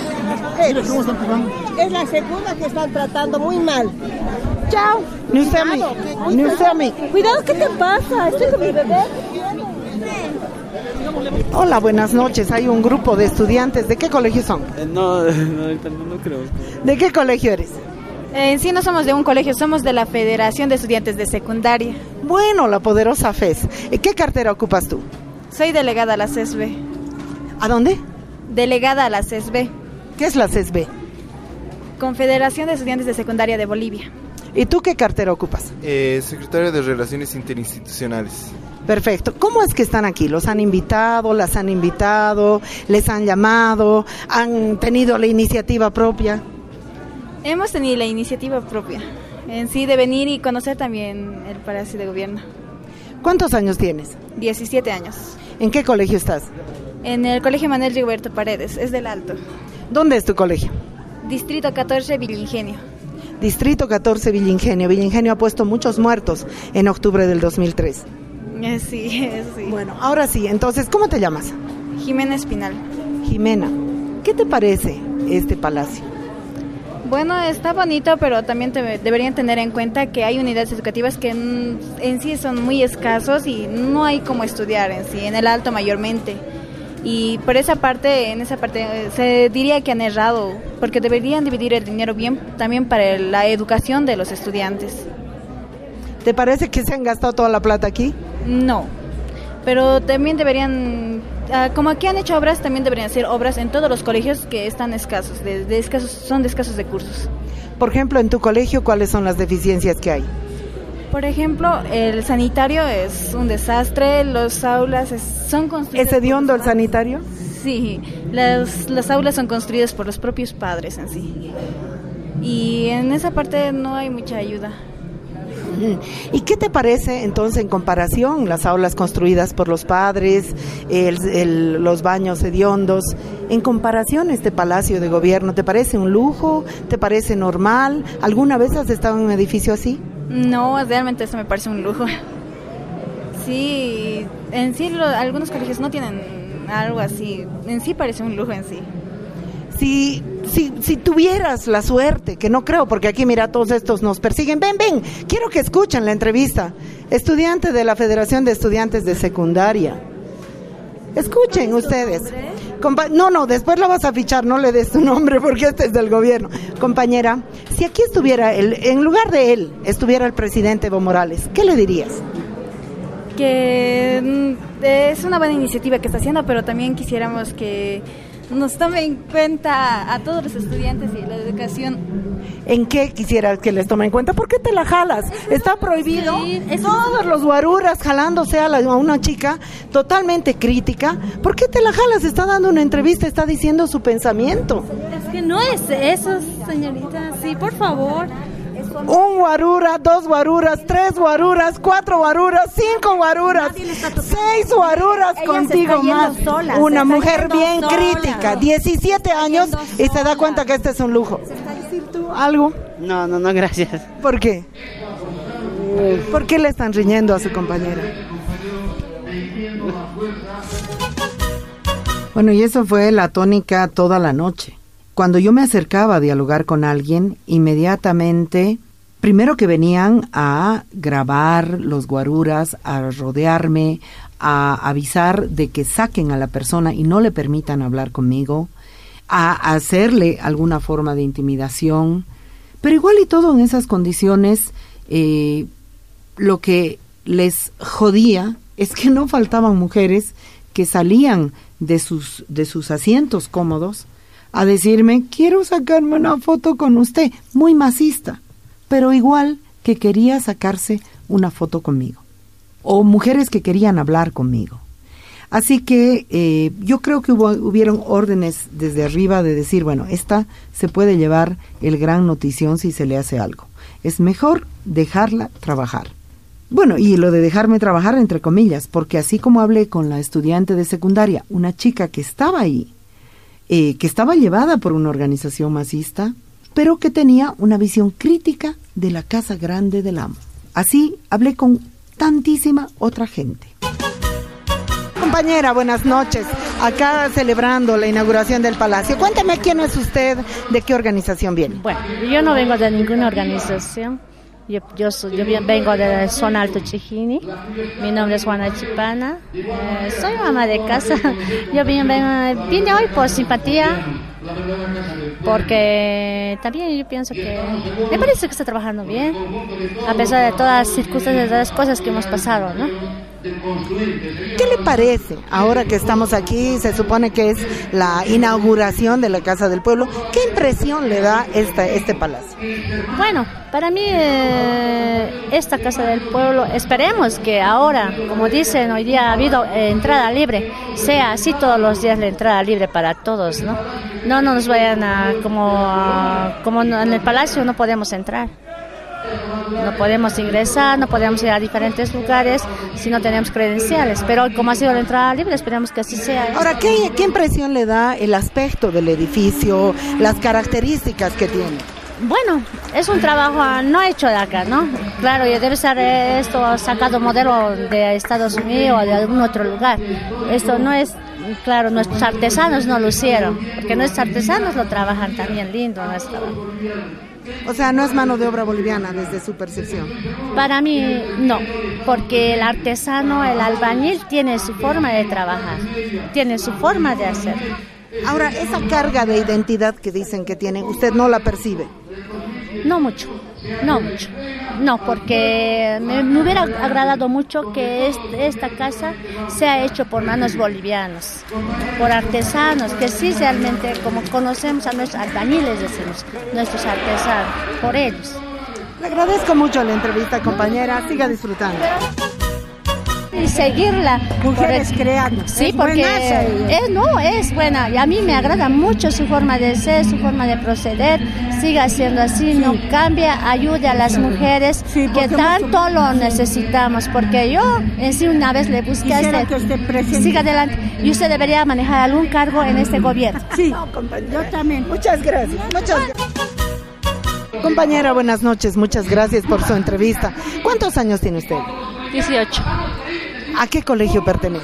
Es la segunda que están tratando muy mal. Chao. Ni usted a mí. Ni usted a mí. Cuidado, ¿qué te pasa? Estoy con mi bebé. Hola, buenas noches. Hay un grupo de estudiantes. ¿De qué colegio son? Eh, no, no, ahorita no, no creo. ¿De qué colegio eres? En sí no somos de un colegio, somos de la Federación de Estudiantes de Secundaria. Bueno, la poderosa F E S. ¿Qué cartera ocupas tú? Soy delegada a la C E S B. ¿A dónde? Delegada a la C E S B. ¿Qué es la C E S B? Confederación de Estudiantes de Secundaria de Bolivia. ¿Y tú qué cartera ocupas? Eh, secretario de Relaciones Interinstitucionales. Perfecto. ¿Cómo es que están aquí? ¿Los han invitado? ¿Las han invitado? ¿Les han llamado? ¿Han tenido la iniciativa propia? Hemos tenido la iniciativa propia, en sí de venir y conocer también el Palacio de Gobierno. ¿Cuántos años tienes? diecisiete años. ¿En qué colegio estás? En el Colegio Manuel Rigoberto Paredes, es del Alto. ¿Dónde es tu colegio? Distrito catorce, Villingenio. Distrito catorce, Villingenio. Villingenio ha puesto muchos muertos en octubre del dos mil tres. Eh, Sí, eh, sí. Bueno, ahora sí, entonces, ¿cómo te llamas? Jimena Espinal. Jimena, ¿qué te parece este palacio? Bueno, está bonito, pero también te- deberían tener en cuenta que hay unidades educativas que en, en sí son muy escasos y no hay cómo estudiar en sí, en el Alto mayormente. Y por esa parte, en esa parte eh, se diría que han errado, porque deberían dividir el dinero bien también para la educación de los estudiantes. ¿Te parece que se han gastado toda la plata aquí? No, pero también deberían, ah, como aquí han hecho obras, también deberían hacer obras en todos los colegios que están escasos, de, de escasos son de escasos recursos. Por ejemplo, en tu colegio, ¿cuáles son las deficiencias que hay? Por ejemplo, el sanitario es un desastre, los aulas es- son construidas... ¿Es hediondo el sanitario? Sí, las, las aulas son construidas por los propios padres en sí. Y en esa parte no hay mucha ayuda. ¿Y qué te parece entonces en comparación las aulas construidas por los padres, el- el- los baños hediondos, en comparación este palacio de gobierno? ¿Te parece un lujo? ¿Te parece normal? ¿Alguna vez has estado en un edificio así? No, realmente eso me parece un lujo. Sí, en sí lo- algunos colegios no tienen algo así, en sí parece un lujo en sí. Si, si, si tuvieras la suerte, que no creo, porque aquí mira, todos estos nos persiguen. Ven, ven, quiero que escuchen la entrevista. Estudiante de la Federación de Estudiantes de Secundaria. Escuchen ustedes. Compa- no, no, después la vas a fichar, no le des tu nombre porque este es del gobierno. Compañera, si aquí estuviera, el, en lugar de él, estuviera el presidente Evo Morales, ¿qué le dirías? Que es una buena iniciativa que está haciendo, pero también quisiéramos que nos tome en cuenta a todos los estudiantes y la educación. ¿En qué quisieras que les tome en cuenta? ¿Por qué te la jalas? Está prohibido. Sí, todos los guaruras jalándose a, la, a una chica totalmente crítica. ¿Por qué te la jalas? Está dando una entrevista, está diciendo su pensamiento. Es que no es eso, señorita. Sí, por favor. Un guarura, dos guaruras, tres guaruras, cuatro guaruras, cinco guaruras, seis guaruras contigo más. Sola, una mujer bien sola. Crítica, diecisiete años y se da cuenta que este es un lujo. ¿Decir tú algo? No, no, no, gracias. ¿Por qué? ¿Por qué le están riñendo a su compañera? Bueno, y eso fue la tónica toda la noche. Cuando yo me acercaba a dialogar con alguien, inmediatamente, primero que venían a grabar los guaruras, a rodearme, a avisar de que saquen a la persona y no le permitan hablar conmigo, a hacerle alguna forma de intimidación, pero igual y todo en esas condiciones, eh, lo que les jodía es que no faltaban mujeres que salían de sus, de sus asientos cómodos a decirme, quiero sacarme una foto con usted, muy masista, pero igual que quería sacarse una foto conmigo, o mujeres que querían hablar conmigo. Así que eh, yo creo que hubo, hubieron órdenes desde arriba de decir, bueno, esta se puede llevar el gran notición si se le hace algo. Es mejor dejarla trabajar. Bueno, y lo de dejarme trabajar entre comillas, porque así como hablé con la estudiante de secundaria, una chica que estaba ahí, Eh, que estaba llevada por una organización masista, pero que tenía una visión crítica de la Casa Grande del Amo. Así hablé con tantísima otra gente. Compañera, buenas noches. Acá celebrando la inauguración del Palacio. Cuéntame quién es usted, de qué organización viene. Bueno, yo no vengo de ninguna organización. Yo, yo, soy, yo vengo de la zona Alto Chijini, mi nombre es Juana Chipana, eh, soy mamá de casa. Yo vine, vine hoy por simpatía, porque también yo pienso que me parece que está trabajando bien, a pesar de todas las circunstancias, de las cosas que hemos pasado, ¿no? ¿Qué le parece ahora que estamos aquí? Se supone que es la inauguración de la Casa del Pueblo. ¿Qué impresión le da esta, este palacio? Bueno, para mí eh, esta Casa del Pueblo, esperemos que ahora, como dicen, hoy día ha habido eh, entrada libre, sea así todos los días la entrada libre para todos, ¿no? No, no nos vayan a, como, a, como en el palacio no podemos entrar. No podemos ingresar, no podemos ir a diferentes lugares si no tenemos credenciales, pero como ha sido la entrada libre, esperemos que así sea. Ahora, ¿qué, qué impresión le da el aspecto del edificio, las características que tiene? Bueno, es un trabajo no hecho de acá, ¿no? Claro, y debe ser esto sacado modelo de Estados Unidos o de algún otro lugar. Esto no es, claro, nuestros artesanos no lo hicieron, porque nuestros artesanos lo trabajan también lindo, no es trabajo. O sea, no es mano de obra boliviana desde su percepción. Para mí, no, porque el artesano, el albañil, tiene su forma de trabajar, tiene su forma de hacer. Ahora, esa carga de identidad que dicen que tienen, ¿usted no la percibe? No mucho, no mucho. No, porque me, me hubiera agradado mucho que este, esta casa sea hecho por manos bolivianos, por artesanos, que sí realmente, como conocemos a nuestros albañiles, decimos, nuestros artesanos, por ellos. Le agradezco mucho la entrevista, compañera, siga disfrutando. Y seguirla. Mujeres creando. Sí, es porque es, no, es buena. Y a mí me agrada mucho su forma de ser, su forma de proceder. Siga siendo así, sí. No cambia, ayude a las mujeres, sí, que tanto lo necesitamos. Porque yo en sí una vez le busqué a este, siga adelante. Y usted debería manejar algún cargo en este gobierno. Sí, no, compañera. Yo también. Muchas gracias. Muchas gracias. Compañera, buenas noches. Muchas gracias por su entrevista. ¿Cuántos años tiene usted? dieciocho. ¿A qué colegio pertenece?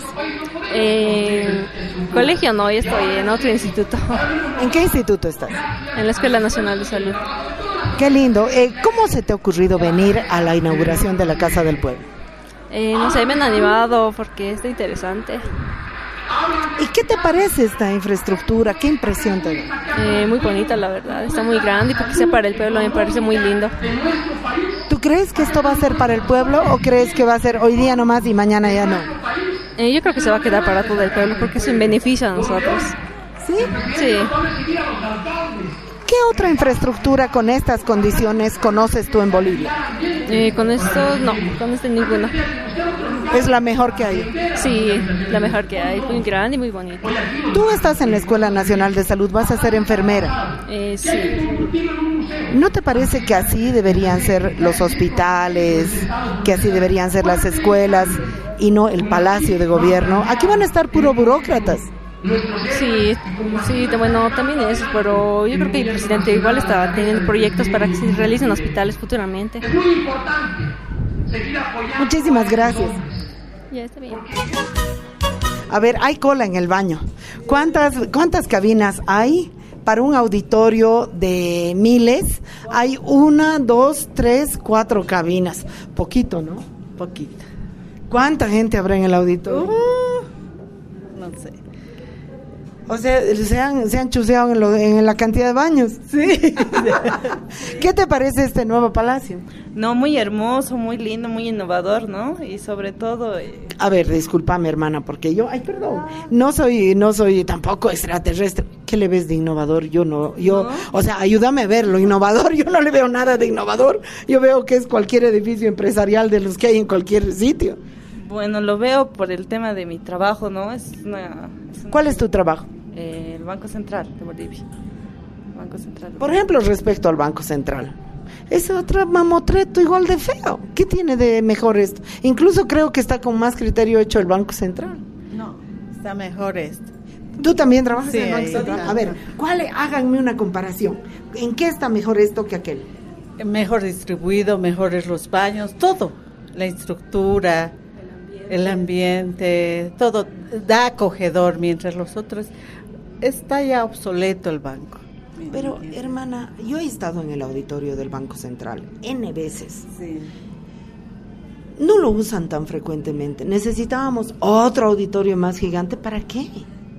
Eh, colegio no, yo estoy en otro instituto. ¿En qué instituto estás? En la Escuela Nacional de Salud. Qué lindo. Eh, ¿Cómo se te ha ocurrido venir a la inauguración de la Casa del Pueblo? Eh, no sé, me han animado porque está interesante. ¿Y qué te parece esta infraestructura? ¿Qué impresión te da? Eh, muy bonita, la verdad. Está muy grande y porque sea para el pueblo me parece muy lindo. ¿Tú crees que esto va a ser para el pueblo o crees que va a ser hoy día nomás y mañana ya no? Eh, yo creo que se va a quedar para todo el pueblo porque es un beneficio a nosotros. ¿Sí? Sí. ¿Qué otra infraestructura con estas condiciones conoces tú en Bolivia? Eh, con esto, no, con este ninguna. ¿Es la mejor que hay? Sí, la mejor que hay, muy grande y muy bonita. Tú estás en la Escuela Nacional de Salud, vas a ser enfermera. Eh, sí. ¿No te parece que así deberían ser los hospitales, que así deberían ser las escuelas y no el Palacio de Gobierno? Aquí van a estar puro burócratas. Sí, sí, bueno, también eso, pero yo creo que el presidente igual está teniendo proyectos para que se realicen hospitales futuramente. Muchísimas gracias. Ya está bien. A ver, hay cola en el baño. ¿Cuántas, cuántas cabinas hay? Para un auditorio de miles, hay una, dos, tres, cuatro cabinas. Poquito, ¿no? Poquito. ¿Cuánta gente habrá en el auditorio? Uh, no sé. O sea, se han, se han chuseado en, lo, en la cantidad de baños. Sí. ¿Qué te parece este nuevo palacio? No, muy hermoso, muy lindo, muy innovador, ¿no? Y sobre todo... Eh... A ver, discúlpame, hermana, porque yo, ay, perdón, no soy, no soy tampoco extraterrestre. ¿Qué le ves de innovador? Yo no, yo, ¿no? O sea, ayúdame a ver lo innovador. Yo no le veo nada de innovador. Yo veo que es cualquier edificio empresarial de los que hay en cualquier sitio. Bueno, lo veo por el tema de mi trabajo, ¿no? Es una, es una... ¿Cuál es tu trabajo? Eh, el Banco Central de Bolivia. Banco Central de Bolivia. Por ejemplo, respecto al Banco Central, es otro mamotreto igual de feo. ¿Qué tiene de mejor esto? Incluso creo que está con más criterio hecho el Banco Central. No, está mejor esto. ¿Tú también trabajas sí, en el Banco Central? A ver, ¿cuál, háganme una comparación. ¿En qué está mejor esto que aquel? Mejor distribuido, mejores los baños, todo. La estructura, el ambiente, todo da acogedor, mientras los otros está ya obsoleto el banco. Pero, hermana, yo he estado en el auditorio del Banco Central N veces. Sí. No lo usan tan frecuentemente. Necesitábamos otro auditorio más gigante. ¿Para qué?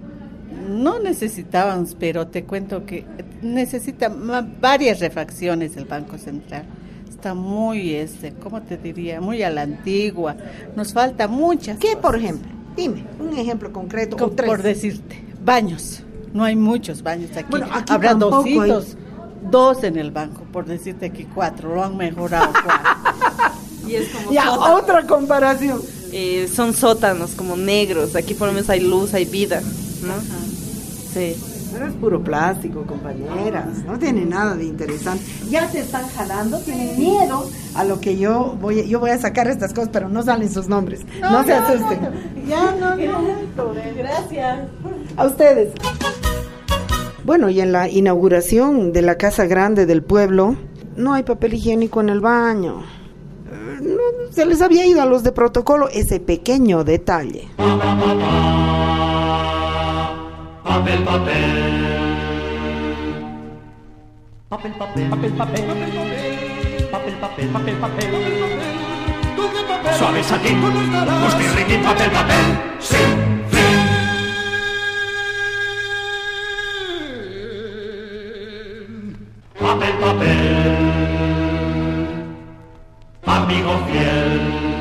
No necesitábamos, pero te cuento que necesita varias refacciones el Banco Central. Está muy, este, ¿cómo te diría? Muy a la antigua. Nos falta muchas ¿Qué, cosas. Por ejemplo? Dime, un ejemplo concreto. Con, o tres. Por decirte, baños. No hay muchos baños aquí. Bueno, aquí habrá dositos, hay... dos en el banco, por decirte aquí cuatro. Lo han mejorado cuatro. Y es como ya, sótano. Otra comparación. Eh, son sótanos como negros. Aquí por lo menos hay luz, hay vida, ¿no? Ajá. Sí. Pero es puro plástico, compañeras. No tiene nada de interesante. Ya se están jalando, tienen miedo a lo que yo voy a, yo voy a sacar estas cosas, pero no salen sus nombres. No, no se no, asusten. No, ya no, no. Gracias. A ustedes. Bueno, y en la inauguración de la Casa Grande del Pueblo, no hay papel higiénico en el baño. No, se les había ido a los de protocolo ese pequeño detalle. Papel, papel. Papel, papel, papel, papel. Papel, papel, papel, papel. Suave satín, postirriquín, papel, papel. Sí, fin. Papel, papel. Amigo fiel.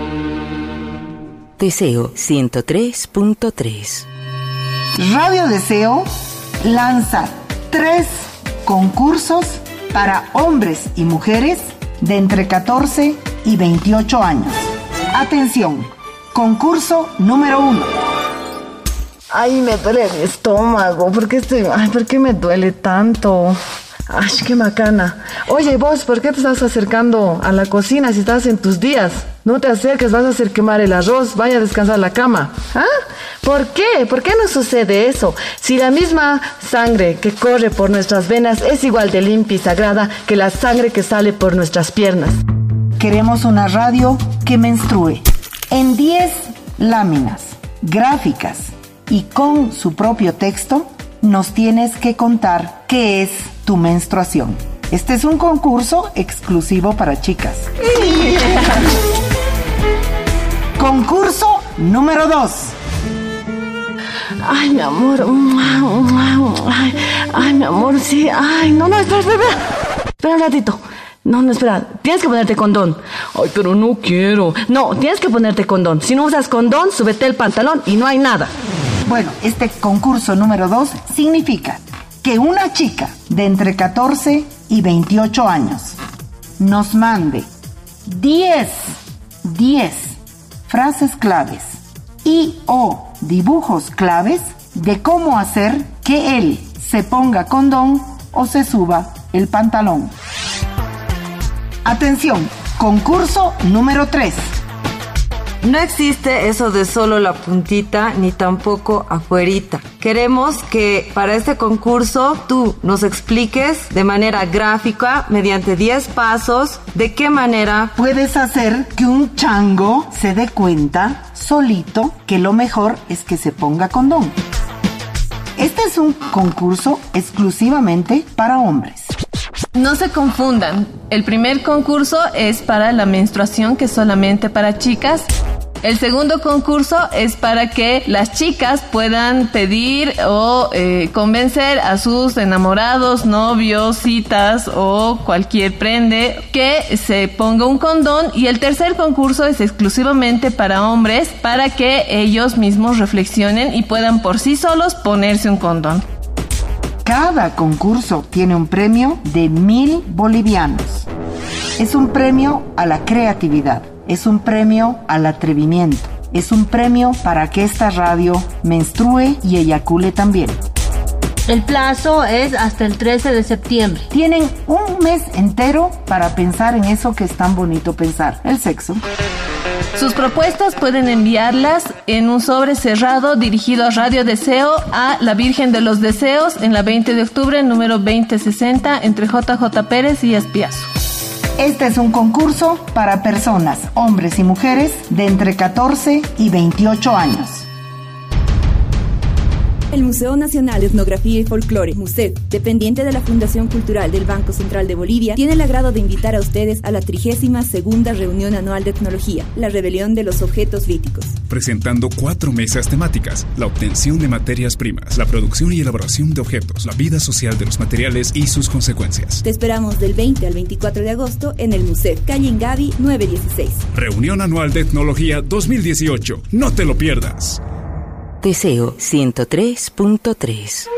Deseo ciento tres punto tres. Radio Deseo lanza tres concursos para hombres y mujeres de entre catorce y veintiocho años. Atención, concurso número uno. Ay, me duele el estómago, ¿por qué estoy, ay, ¿por qué me duele tanto? Ay, qué macana. Oye, vos, ¿por qué te estás acercando a la cocina si estás en tus días? No te acerques, vas a hacer quemar el arroz, vaya a descansar la cama. ¿Ah? ¿Por qué? ¿Por qué no sucede eso? Si la misma sangre que corre por nuestras venas es igual de limpia y sagrada que la sangre que sale por nuestras piernas. Queremos una radio que menstrue en diez láminas, gráficas y con su propio texto. Nos tienes que contar qué es tu menstruación. Este es un concurso exclusivo para chicas. Concurso número dos. Ay, mi amor. Ay, ay, mi amor, sí. Ay, no, no, espera, espera, espera. Espera un ratito. No, no, espera. Tienes que ponerte condón. Ay, pero no quiero. No, tienes que ponerte condón. Si no usas condón, súbete el pantalón y no hay nada. Bueno, este concurso número dos significa que una chica de entre catorce y veintiocho años nos mande diez, diez frases claves y o dibujos claves de cómo hacer que él se ponga condón o se suba el pantalón. Atención, concurso número tres. No existe eso de solo la puntita ni tampoco afuerita. Queremos que para este concurso tú nos expliques de manera gráfica, mediante diez pasos, de qué manera puedes hacer que un chango se dé cuenta solito que lo mejor es que se ponga condón. Este es un concurso exclusivamente para hombres. No se confundan, el primer concurso es para la menstruación, que es solamente para chicas. El segundo concurso es para que las chicas puedan pedir o eh, convencer a sus enamorados, novios, citas o cualquier prende que se ponga un condón. Y el tercer concurso es exclusivamente para hombres, para que ellos mismos reflexionen y puedan por sí solos ponerse un condón. Cada concurso tiene un premio de mil bolivianos. Es un premio a la creatividad, es un premio al atrevimiento, es un premio para que esta radio menstrue y eyacule también. El plazo es hasta el trece de septiembre. Tienen un mes entero para pensar en eso que es tan bonito pensar, el sexo. Sus propuestas pueden enviarlas en un sobre cerrado dirigido a Radio Deseo, a la Virgen de los Deseos, en la veinte de octubre, número veinte sesenta, entre J J Pérez y Espiazo. Este es un concurso para personas, hombres y mujeres, de entre catorce y veintiocho años. El Museo Nacional de Etnografía y Folclore, MUSEF, dependiente de la Fundación Cultural del Banco Central de Bolivia, tiene el agrado de invitar a ustedes a la trigésima segunda reunión anual de etnología, la rebelión de los objetos líticos. Presentando cuatro mesas temáticas: la obtención de materias primas, la producción y elaboración de objetos, la vida social de los materiales y sus consecuencias. Te esperamos del veinte al veinticuatro de agosto en el MUSEF, calle Ingavi nueve dieciséis. Reunión Anual de Etnología dos mil dieciocho. No te lo pierdas. Deseo ciento tres punto tres.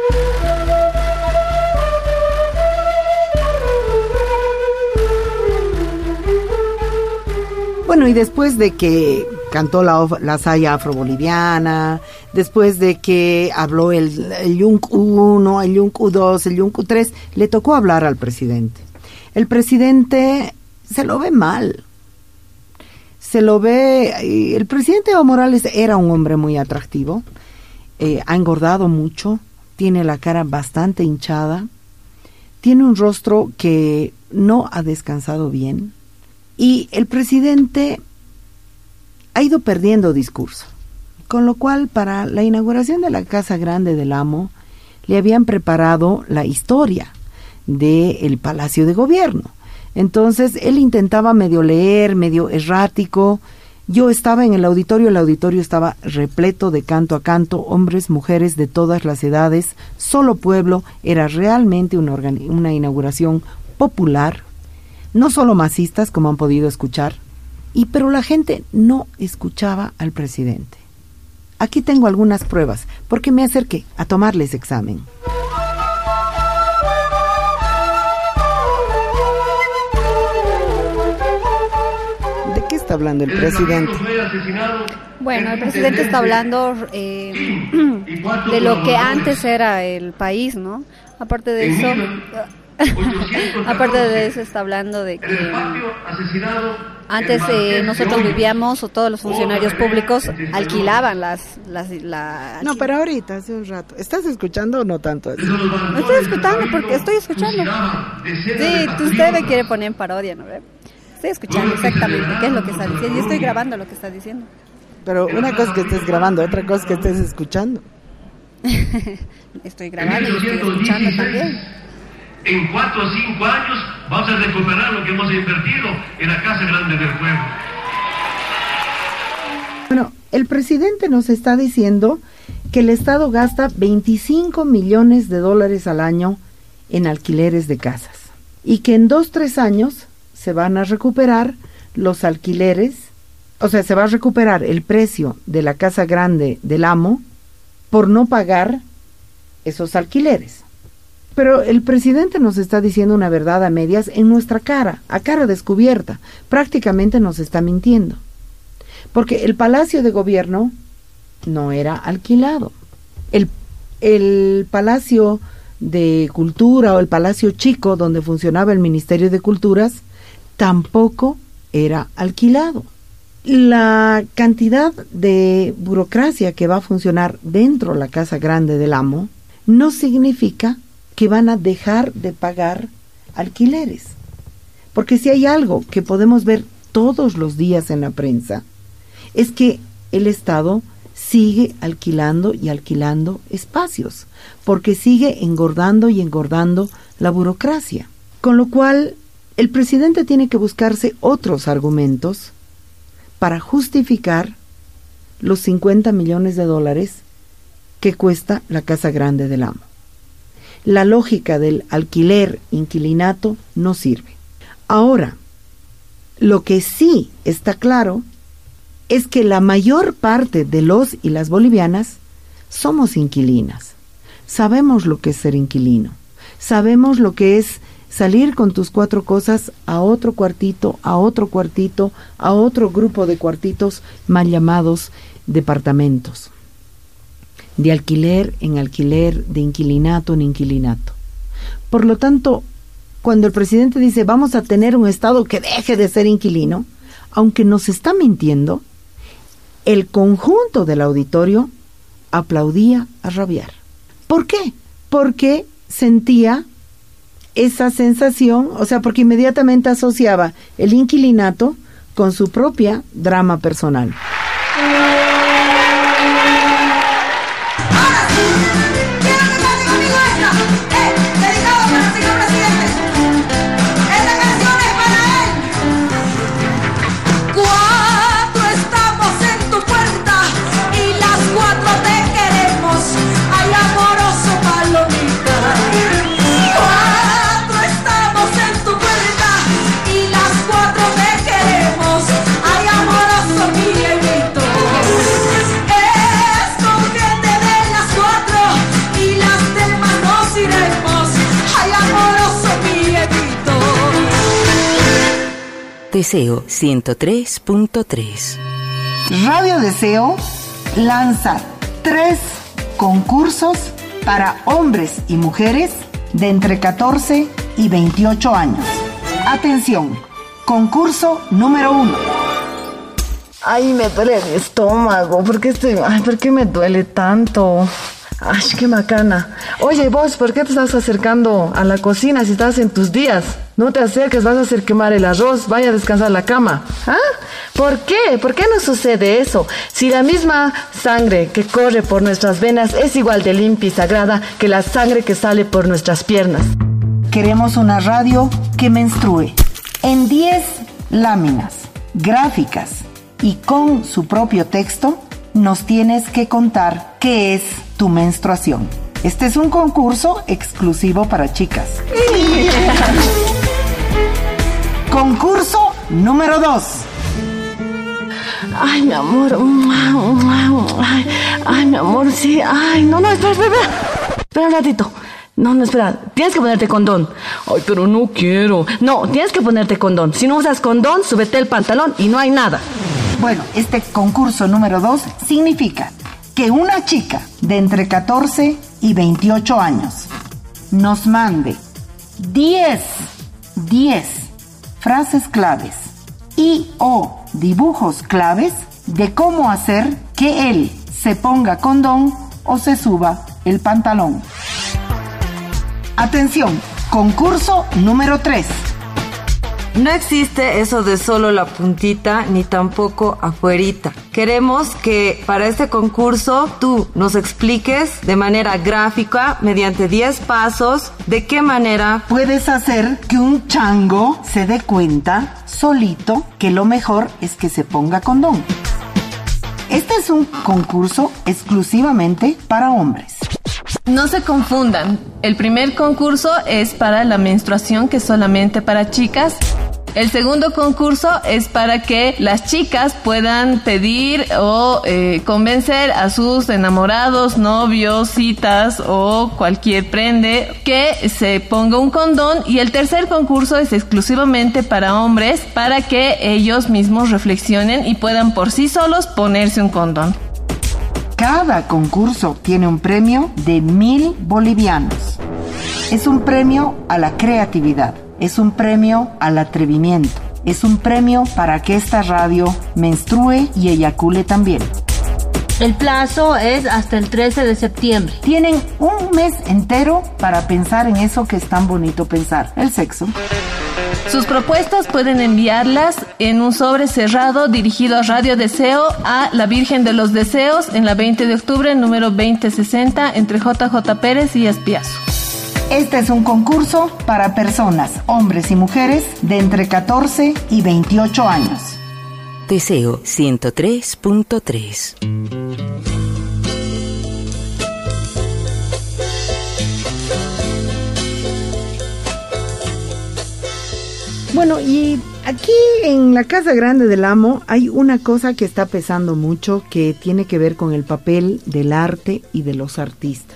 Bueno, y después de que cantó la, la saya afroboliviana, después de que habló el, el Yuncu uno, el Yuncu dos, el Yuncu tres, le tocó hablar al presidente. El presidente se lo ve mal. Se lo ve, el presidente Evo Morales era un hombre muy atractivo, eh, ha engordado mucho, tiene la cara bastante hinchada, tiene un rostro que no ha descansado bien, y el presidente ha ido perdiendo discurso, con lo cual para la inauguración de la Casa Grande del Amo le habían preparado la historia del Palacio de Gobierno. Entonces él intentaba medio leer, medio errático. Yo estaba en el auditorio, el auditorio estaba repleto de canto a canto, hombres, mujeres de todas las edades, solo pueblo. Era realmente una, organi- una inauguración popular, no solo masistas, como han podido escuchar, y pero la gente no escuchaba al presidente. Aquí tengo algunas pruebas, porque me acerqué a tomarles examen. ¿Qué está hablando el presidente? Bueno, el presidente está hablando eh, de lo que antes era el país, ¿no? Aparte de eso, aparte de eso está hablando de que antes eh, nosotros vivíamos, o todos los funcionarios públicos alquilaban las... las la, no, pero ahorita, hace un rato. ¿Estás escuchando o no tanto eso? Estoy escuchando, porque estoy escuchando. Sí, usted me quiere poner en parodia, ¿no? Estoy escuchando exactamente qué es lo que está diciendo. Yo estoy grabando lo que está diciendo. Pero una cosa es que estés grabando, otra cosa es que estés escuchando. Estoy grabando y estoy escuchando también. En cuatro o cinco años vamos a recuperar lo que hemos invertido en la Casa Grande del Pueblo. Bueno, el presidente nos está diciendo que el Estado gasta veinticinco millones de dólares al año en alquileres de casas y que en dos, tres años se van a recuperar los alquileres, o sea, se va a recuperar el precio de la casa grande del amo por no pagar esos alquileres. Pero el presidente nos está diciendo una verdad a medias en nuestra cara, a cara descubierta. Prácticamente nos está mintiendo. Porque el Palacio de Gobierno no era alquilado. El, el Palacio de Cultura o el Palacio Chico, donde funcionaba el Ministerio de Culturas, tampoco era alquilado. La cantidad de burocracia que va a funcionar dentro de la casa grande del amo no significa que van a dejar de pagar alquileres. Porque si hay algo que podemos ver todos los días en la prensa, es que el Estado sigue alquilando y alquilando espacios, porque sigue engordando y engordando la burocracia. Con lo cual, el presidente tiene que buscarse otros argumentos para justificar los cincuenta millones de dólares que cuesta la casa grande del amo. La lógica del alquiler-inquilinato no sirve. Ahora, lo que sí está claro es que la mayor parte de los y las bolivianas somos inquilinas. Sabemos lo que es ser inquilino. Sabemos lo que es salir con tus cuatro cosas a otro cuartito, a otro cuartito, a otro grupo de cuartitos mal llamados departamentos. De alquiler en alquiler, de inquilinato en inquilinato. Por lo tanto, cuando el presidente dice vamos a tener un Estado que deje de ser inquilino, aunque nos está mintiendo, el conjunto del auditorio aplaudía a rabiar. ¿Por qué? Porque sentía esa sensación, o sea, porque inmediatamente asociaba el inquilinato con su propia drama personal. Deseo ciento tres punto tres. Radio Deseo lanza tres concursos para hombres y mujeres de entre catorce y veintiocho años. Atención, concurso número uno. Ay, me duele el estómago. ¿Por qué estoy? Ay, ¿por qué me duele tanto? Ay, qué macana. Oye, vos, ¿por qué te estás acercando a la cocina si estás en tus días? No te acerques, vas a hacer quemar el arroz, vaya a descansar la cama. ¿Ah? ¿Por qué? ¿Por qué no sucede eso? Si la misma sangre que corre por nuestras venas es igual de limpia y sagrada que la sangre que sale por nuestras piernas. Queremos una radio que menstrue. En diez láminas, gráficas y con su propio texto, nos tienes que contar qué es tu menstruación. Este es un concurso exclusivo para chicas. Concurso número dos. Ay, mi amor. Ay, ay, mi amor, sí. Ay, no, no, espera, espera, espera. Espera un ratito. No, no, espera. Tienes que ponerte condón. Ay, pero no quiero. No, tienes que ponerte condón. Si no usas condón, súbete el pantalón y no hay nada. Bueno, este concurso número dos significa que una chica de entre catorce y veintiocho años nos mande diez, diez frases claves y o dibujos claves de cómo hacer que él se ponga condón o se suba el pantalón. Atención, concurso número tres. No existe eso de solo la puntita ni tampoco afuerita. Queremos que para este concurso tú nos expliques de manera gráfica, mediante diez pasos, de qué manera puedes hacer que un chango se dé cuenta solito que lo mejor es que se ponga condón. Este es un concurso exclusivamente para hombres. No se confundan, el primer concurso es para la menstruación, que es solamente para chicas. El segundo concurso es para que las chicas puedan pedir o eh, convencer a sus enamorados, novios, citas o cualquier prende que se ponga un condón. Y el tercer concurso es exclusivamente para hombres, para que ellos mismos reflexionen y puedan por sí solos ponerse un condón. Cada concurso tiene un premio de mil bolivianos. Es un premio a la creatividad. Es un premio al atrevimiento. Es un premio para que esta radio menstrue y eyacule también. El plazo es hasta el trece de septiembre. Tienen un mes entero para pensar en eso que es tan bonito pensar, el sexo. Sus propuestas pueden enviarlas en un sobre cerrado dirigido a Radio Deseo, a la Virgen de los Deseos, en la veinte de octubre, número veinte sesenta, entre J J Pérez y Espiazo. Este es un concurso para personas, hombres y mujeres, de entre catorce y veintiocho años. Deseo ciento tres punto tres. Bueno, y aquí en la Casa Grande del Amo hay una cosa que está pesando mucho, que tiene que ver con el papel del arte y de los artistas.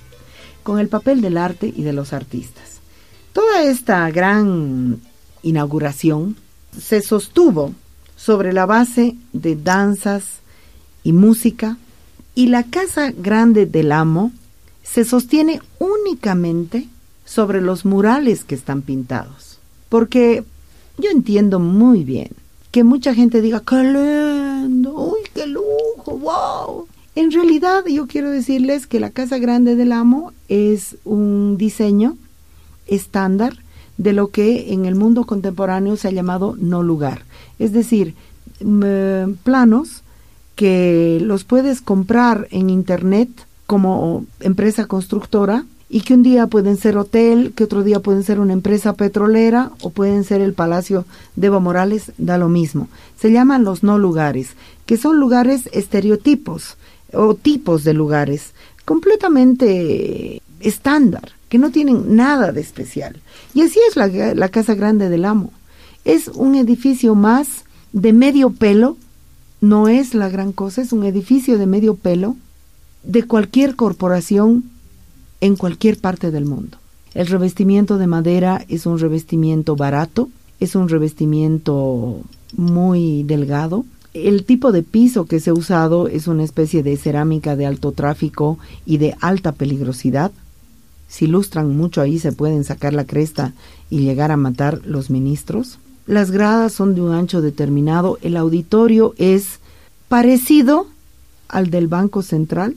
Con el papel del arte y de los artistas. Toda esta gran inauguración se sostuvo sobre la base de danzas y música, y la Casa Grande del Amo se sostiene únicamente sobre los murales que están pintados. Porque yo entiendo muy bien que mucha gente diga, ¡qué lindo! ¡Uy, qué lujo! ¡Wow! En realidad, yo quiero decirles que la Casa Grande del Amo es un diseño estándar de lo que en el mundo contemporáneo se ha llamado no lugar. Es decir, eh, planos que los puedes comprar en internet como empresa constructora y que un día pueden ser hotel, que otro día pueden ser una empresa petrolera o pueden ser el Palacio de Evo Morales, da lo mismo. Se llaman los no lugares, que son lugares estereotipos o tipos de lugares completamente estándar, que no tienen nada de especial. Y así es la, la Casa Grande del Amo. Es un edificio más de medio pelo, no es la gran cosa, es un edificio de medio pelo de cualquier corporación en cualquier parte del mundo. El revestimiento de madera es un revestimiento barato, es un revestimiento muy delgado. El tipo de piso que se ha usado es una especie de cerámica de alto tráfico y de alta peligrosidad. Si lustran mucho ahí se pueden sacar la cresta y llegar a matar los ministros. Las gradas son de un ancho determinado. El auditorio es parecido al del Banco Central,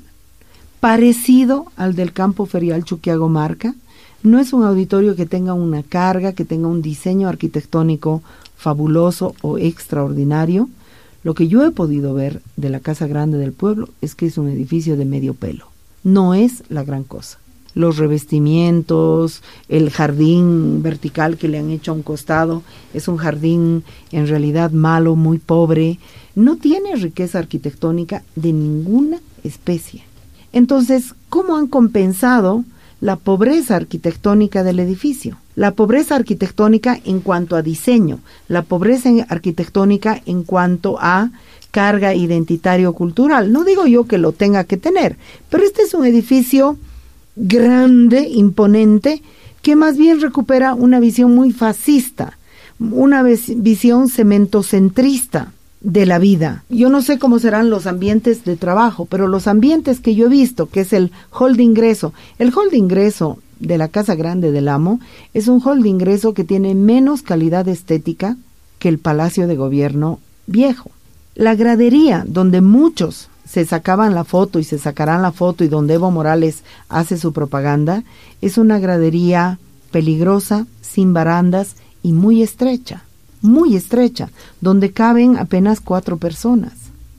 parecido al del Campo Ferial Chuquiagomarca. No es un auditorio que tenga una carga, que tenga un diseño arquitectónico fabuloso o extraordinario. Lo que yo he podido ver de la Casa Grande del Pueblo es que es un edificio de medio pelo. No es la gran cosa. Los revestimientos, el jardín vertical que le han hecho a un costado, es un jardín en realidad malo, muy pobre. No tiene riqueza arquitectónica de ninguna especie. Entonces, ¿cómo han compensado la pobreza arquitectónica del edificio? La pobreza arquitectónica en cuanto a diseño, la pobreza arquitectónica en cuanto a carga identitario-cultural. No digo yo que lo tenga que tener, pero este es un edificio grande, imponente, que más bien recupera una visión muy fascista, una visión cementocentrista de la vida. Yo no sé cómo serán los ambientes de trabajo, pero los ambientes que yo he visto, que es el hall de ingreso, el hall de ingreso de la Casa Grande del Amo, es un hall de ingreso que tiene menos calidad estética que el Palacio de Gobierno viejo. La gradería, donde muchos se sacaban la foto y se sacarán la foto y donde Evo Morales hace su propaganda, es una gradería peligrosa, sin barandas y muy estrecha, muy estrecha, donde caben apenas cuatro personas.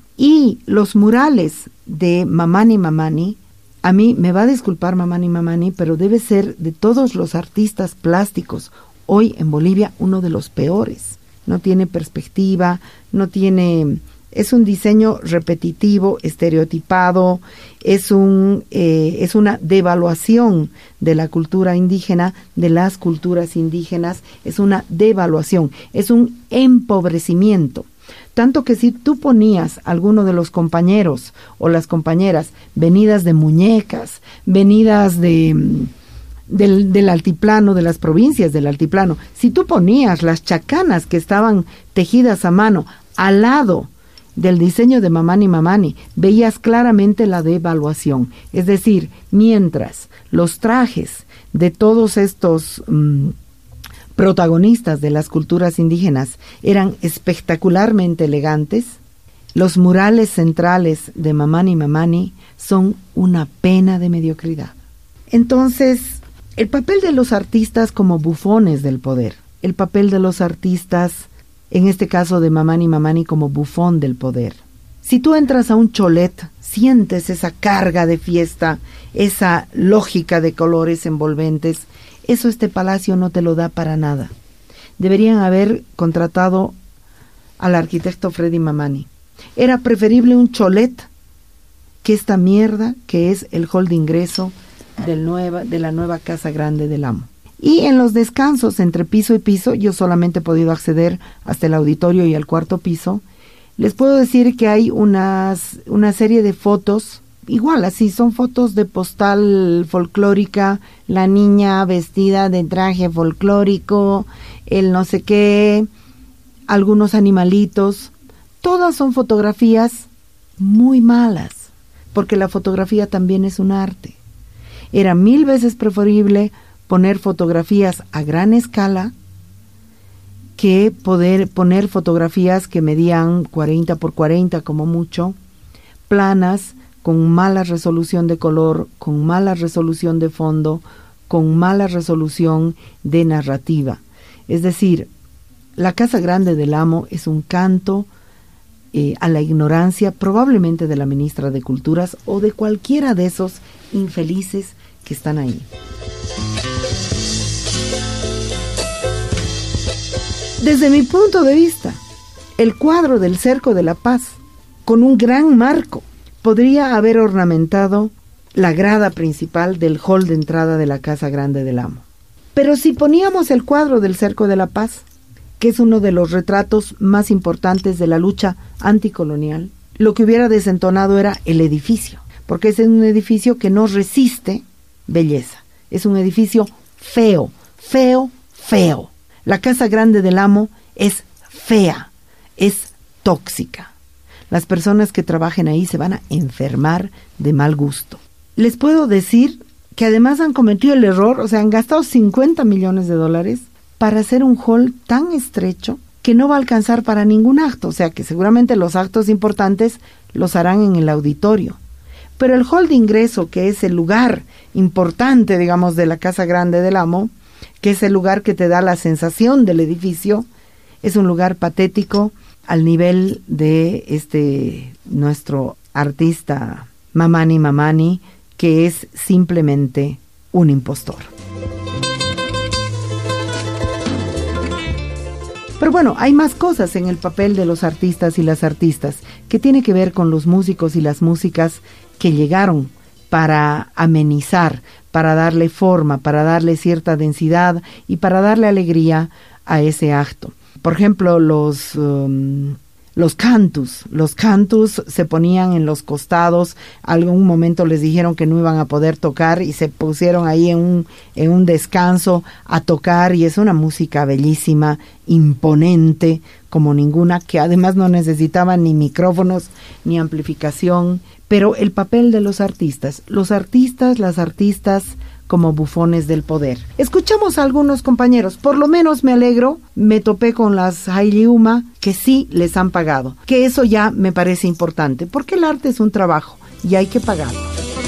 Y los murales de Mamani Mamani, a mí me va a disculpar Mamani Mamani, pero debe ser de todos los artistas plásticos hoy en Bolivia uno de los peores. No tiene perspectiva, no tiene Es un diseño repetitivo, estereotipado, es un eh, es una devaluación de la cultura indígena, de las culturas indígenas, es una devaluación, es un empobrecimiento. Tanto que si tú ponías a alguno de los compañeros o las compañeras venidas de muñecas, venidas de del, del altiplano, de las provincias del altiplano, si tú ponías las chacanas que estaban tejidas a mano al lado del diseño de Mamani Mamani, veías claramente la devaluación. Es decir, mientras los trajes de todos estos mmm, protagonistas de las culturas indígenas eran espectacularmente elegantes, los murales centrales de Mamani Mamani son una pena de mediocridad. Entonces, el papel de los artistas como bufones del poder, el papel de los artistas en este caso de Mamani Mamani como bufón del poder. Si tú entras a un cholet, sientes esa carga de fiesta, esa lógica de colores envolventes. Eso este palacio no te lo da para nada. Deberían haber contratado al arquitecto Freddy Mamani. Era preferible un cholet que esta mierda que es el hall de ingreso del nueva, de la nueva Casa Grande del Amo. Y en los descansos entre piso y piso, yo solamente he podido acceder hasta el auditorio y al cuarto piso. Les puedo decir que hay unas, una serie de fotos, igual así, son fotos de postal folclórica, la niña vestida de traje folclórico, el no sé qué, algunos animalitos. Todas son fotografías muy malas, porque la fotografía también es un arte. Era mil veces preferible poner fotografías a gran escala que poder poner fotografías que medían cuarenta por cuarenta como mucho, planas, con mala resolución de color, con mala resolución de fondo, con mala resolución de narrativa. Es decir, la Casa Grande del Amo es un canto eh, a la ignorancia, probablemente de la ministra de Culturas o de cualquiera de esos infelices que están ahí. Desde mi punto de vista, el cuadro del Cerco de la Paz, con un gran marco, podría haber ornamentado la grada principal del hall de entrada de la Casa Grande del Amo. Pero si poníamos el cuadro del Cerco de la Paz, que es uno de los retratos más importantes de la lucha anticolonial, lo que hubiera desentonado era el edificio, porque es un edificio que no resiste belleza, es un edificio feo, feo, feo. La Casa Grande del Amo es fea, es tóxica. Las personas que trabajen ahí se van a enfermar de mal gusto. Les puedo decir que además han cometido el error, o sea, han gastado cincuenta millones de dólares para hacer un hall tan estrecho que no va a alcanzar para ningún acto, o sea, que seguramente los actos importantes los harán en el auditorio. Pero el hall de ingreso, que es el lugar importante, digamos, de la Casa Grande del Amo, que es el lugar que te da la sensación del edificio, es un lugar patético al nivel de este nuestro artista Mamani Mamani, que es simplemente un impostor. Pero bueno, hay más cosas en el papel de los artistas y las artistas, que tiene que ver con los músicos y las músicas que llegaron para amenizar, para darle forma, para darle cierta densidad y para darle alegría a ese acto. Por ejemplo, los, um, los cantus. Los cantus se ponían en los costados. Algún momento les dijeron que no iban a poder tocar y se pusieron ahí en un, en un descanso a tocar, y es una música bellísima, imponente, como ninguna, que además no necesitaba ni micrófonos ni amplificación. Pero el papel de los artistas, los artistas, las artistas como bufones del poder. Escuchamos a algunos compañeros, por lo menos me alegro, me topé con las Hailiuma, que sí les han pagado, que eso ya me parece importante, porque el arte es un trabajo y hay que pagarlo.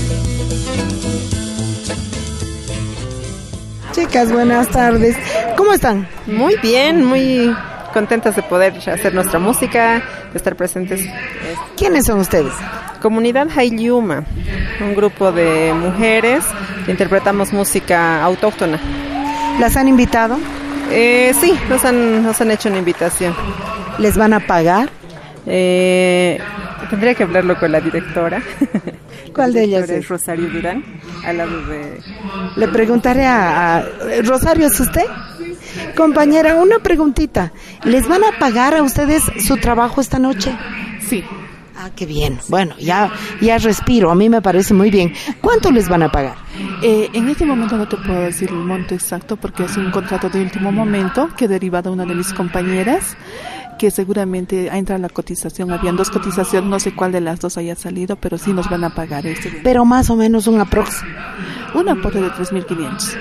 Chicas, buenas tardes. ¿Cómo están? Muy bien, muy contentas de poder hacer nuestra música, de estar presentes. ¿Quiénes son ustedes? Comunidad Hailiuma, un grupo de mujeres que interpretamos música autóctona. ¿Las han invitado? Eh, sí, nos han, nos han hecho una invitación. ¿Les van a pagar? Eh, tendría que hablarlo con la directora. ¿Cuál de ellas es? Rosario Durán, al lado de... Le preguntaré a, a... Rosario, ¿es usted? Compañera, una preguntita. ¿Les van a pagar a ustedes su trabajo esta noche? Sí. Ah, qué bien. Bueno, ya, ya respiro. A mí me parece muy bien. ¿Cuánto les van a pagar? Eh, en este momento no te puedo decir el monto exacto porque es un contrato de último momento que deriva de una de mis compañeras que seguramente ha entrado la cotización. Habían dos cotizaciones, no sé cuál de las dos haya salido, pero sí nos van a pagar este. Pero más o menos un aprox. Un aporte de tres mil quinientos.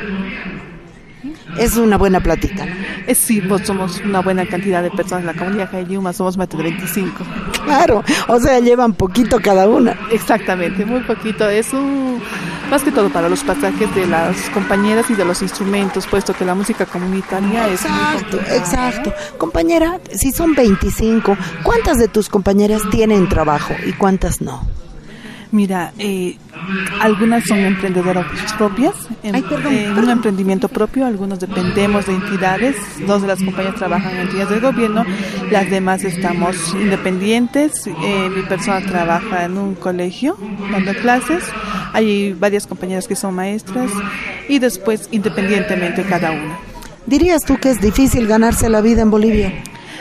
Es una buena platita, ¿no? Eh, sí, pues somos una buena cantidad de personas. La comunidad Jayuma somos más de veinticinco. Claro, o sea, llevan poquito cada una. Exactamente, muy poquito. Es un, más que todo para los pasajes de las compañeras y de los instrumentos, puesto que la música comunitaria es exacto, muy exacto. Compañera, si son veinticinco, ¿cuántas de tus compañeras tienen trabajo y cuántas no? Mira, eh, algunas son emprendedoras propias, en, Ay, perdón, en perdón. un emprendimiento propio, algunos dependemos de entidades, dos de las compañías trabajan en entidades del gobierno, las demás estamos independientes, eh, mi persona trabaja en un colegio dando clases, hay varias compañeras que son maestras y después independientemente cada una. ¿Dirías tú que es difícil ganarse la vida en Bolivia?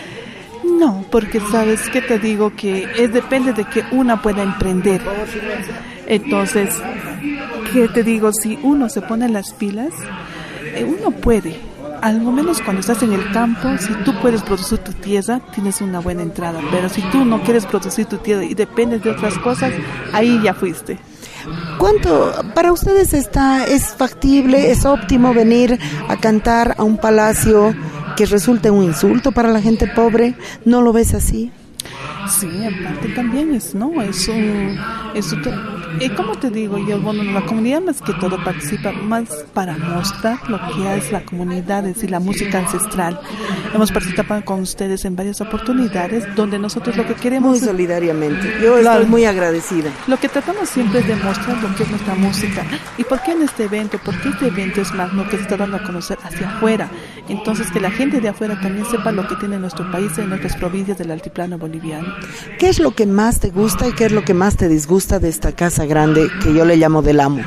No, porque sabes que te digo que es depende de que una pueda emprender. Entonces, ¿qué te digo? Si uno se pone las pilas, eh, uno puede. Al menos cuando estás en el campo, si tú puedes producir tu tierra, tienes una buena entrada. Pero si tú no quieres producir tu tierra y dependes de otras cosas, ahí ya fuiste. ¿Cuánto para ustedes está es factible, es óptimo venir a cantar a un palacio que resulte un insulto para la gente pobre? ¿No lo ves así? Sí, aparte también es, ¿no? Es un... Es un eh, ¿Cómo te digo yo? Bueno, la comunidad más que todo participa más para mostrar lo que es la comunidad, es decir, la música ancestral. Hemos participado con ustedes en varias oportunidades donde nosotros lo que queremos... Muy solidariamente. Yo estoy muy agradecida. Lo que tratamos siempre es demostrar lo que es nuestra música. ¿Y por qué en este evento? Porque este evento es magno que se está dando a conocer hacia afuera. Entonces, que la gente de afuera también sepa lo que tiene nuestro país en nuestras provincias del altiplano boliviano. ¿Qué es lo que más te gusta y qué es lo que más te disgusta de esta casa grande que yo le llamo del amo?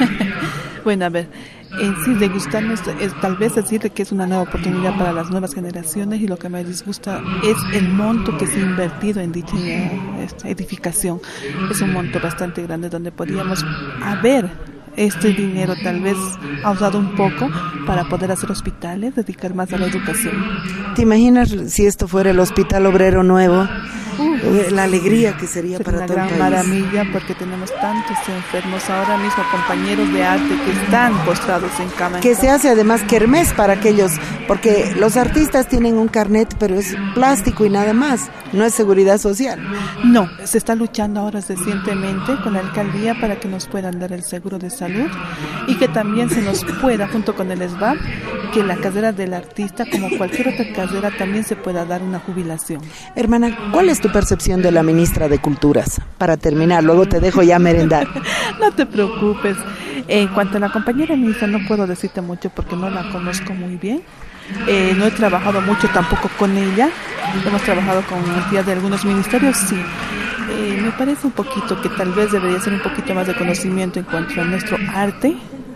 Bueno, a ver, en sí de gustarnos es tal vez decirle que es una nueva oportunidad para las nuevas generaciones y lo que me disgusta es el monto que se ha invertido en dicha esta edificación. Es un monto bastante grande donde podríamos haber este dinero tal vez ahorrado un poco para poder hacer hospitales, dedicar más a la educación. ¿Te imaginas si esto fuera el Hospital Obrero Nuevo? Uh, la alegría que sería, sería para todo el país. Una gran maravilla porque tenemos tantos enfermos ahora mismo, compañeros de arte que están postrados en cama. Que se hace además kermés para aquellos, porque los artistas tienen un carnet, pero es plástico y nada más, no es seguridad social. No, se está luchando ahora recientemente con la alcaldía para que nos puedan dar el seguro de salud y que también se nos pueda, junto con el S B A P, que la carrera del artista, como cualquier otra carrera, también se pueda dar una jubilación. Hermana, ¿cuál es tu percepción de la ministra de Culturas? Para terminar, luego te dejo ya merendar. No te preocupes. En cuanto a la compañera ministra, no puedo decirte mucho porque no la conozco muy bien. Eh, no he trabajado mucho tampoco con ella. Hemos trabajado con entidades de algunos ministerios, sí. Eh, me parece un poquito que tal vez debería ser un poquito más de conocimiento en cuanto a nuestro arte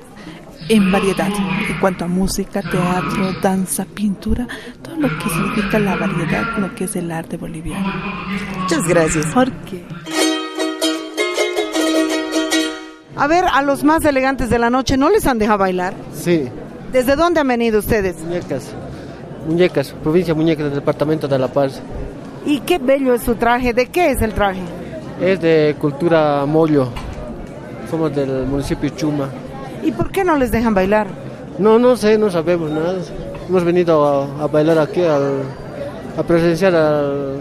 en variedad, en cuanto a música, teatro, danza, pintura, todo lo que significa la variedad, lo que es el arte boliviano. Muchas gracias. ¿Por qué? A ver, a los más elegantes de la noche, ¿no les han dejado bailar? Sí. ¿Desde dónde han venido ustedes? Muñecas, Muñecas, provincia Muñecas del departamento de La Paz. Y qué bello es su traje, ¿de qué es el traje? Es de cultura mollo, somos del municipio Chuma. ¿Y por qué no les dejan bailar? No, no sé, no sabemos nada. Hemos venido a, a bailar aquí, al, a presenciar al...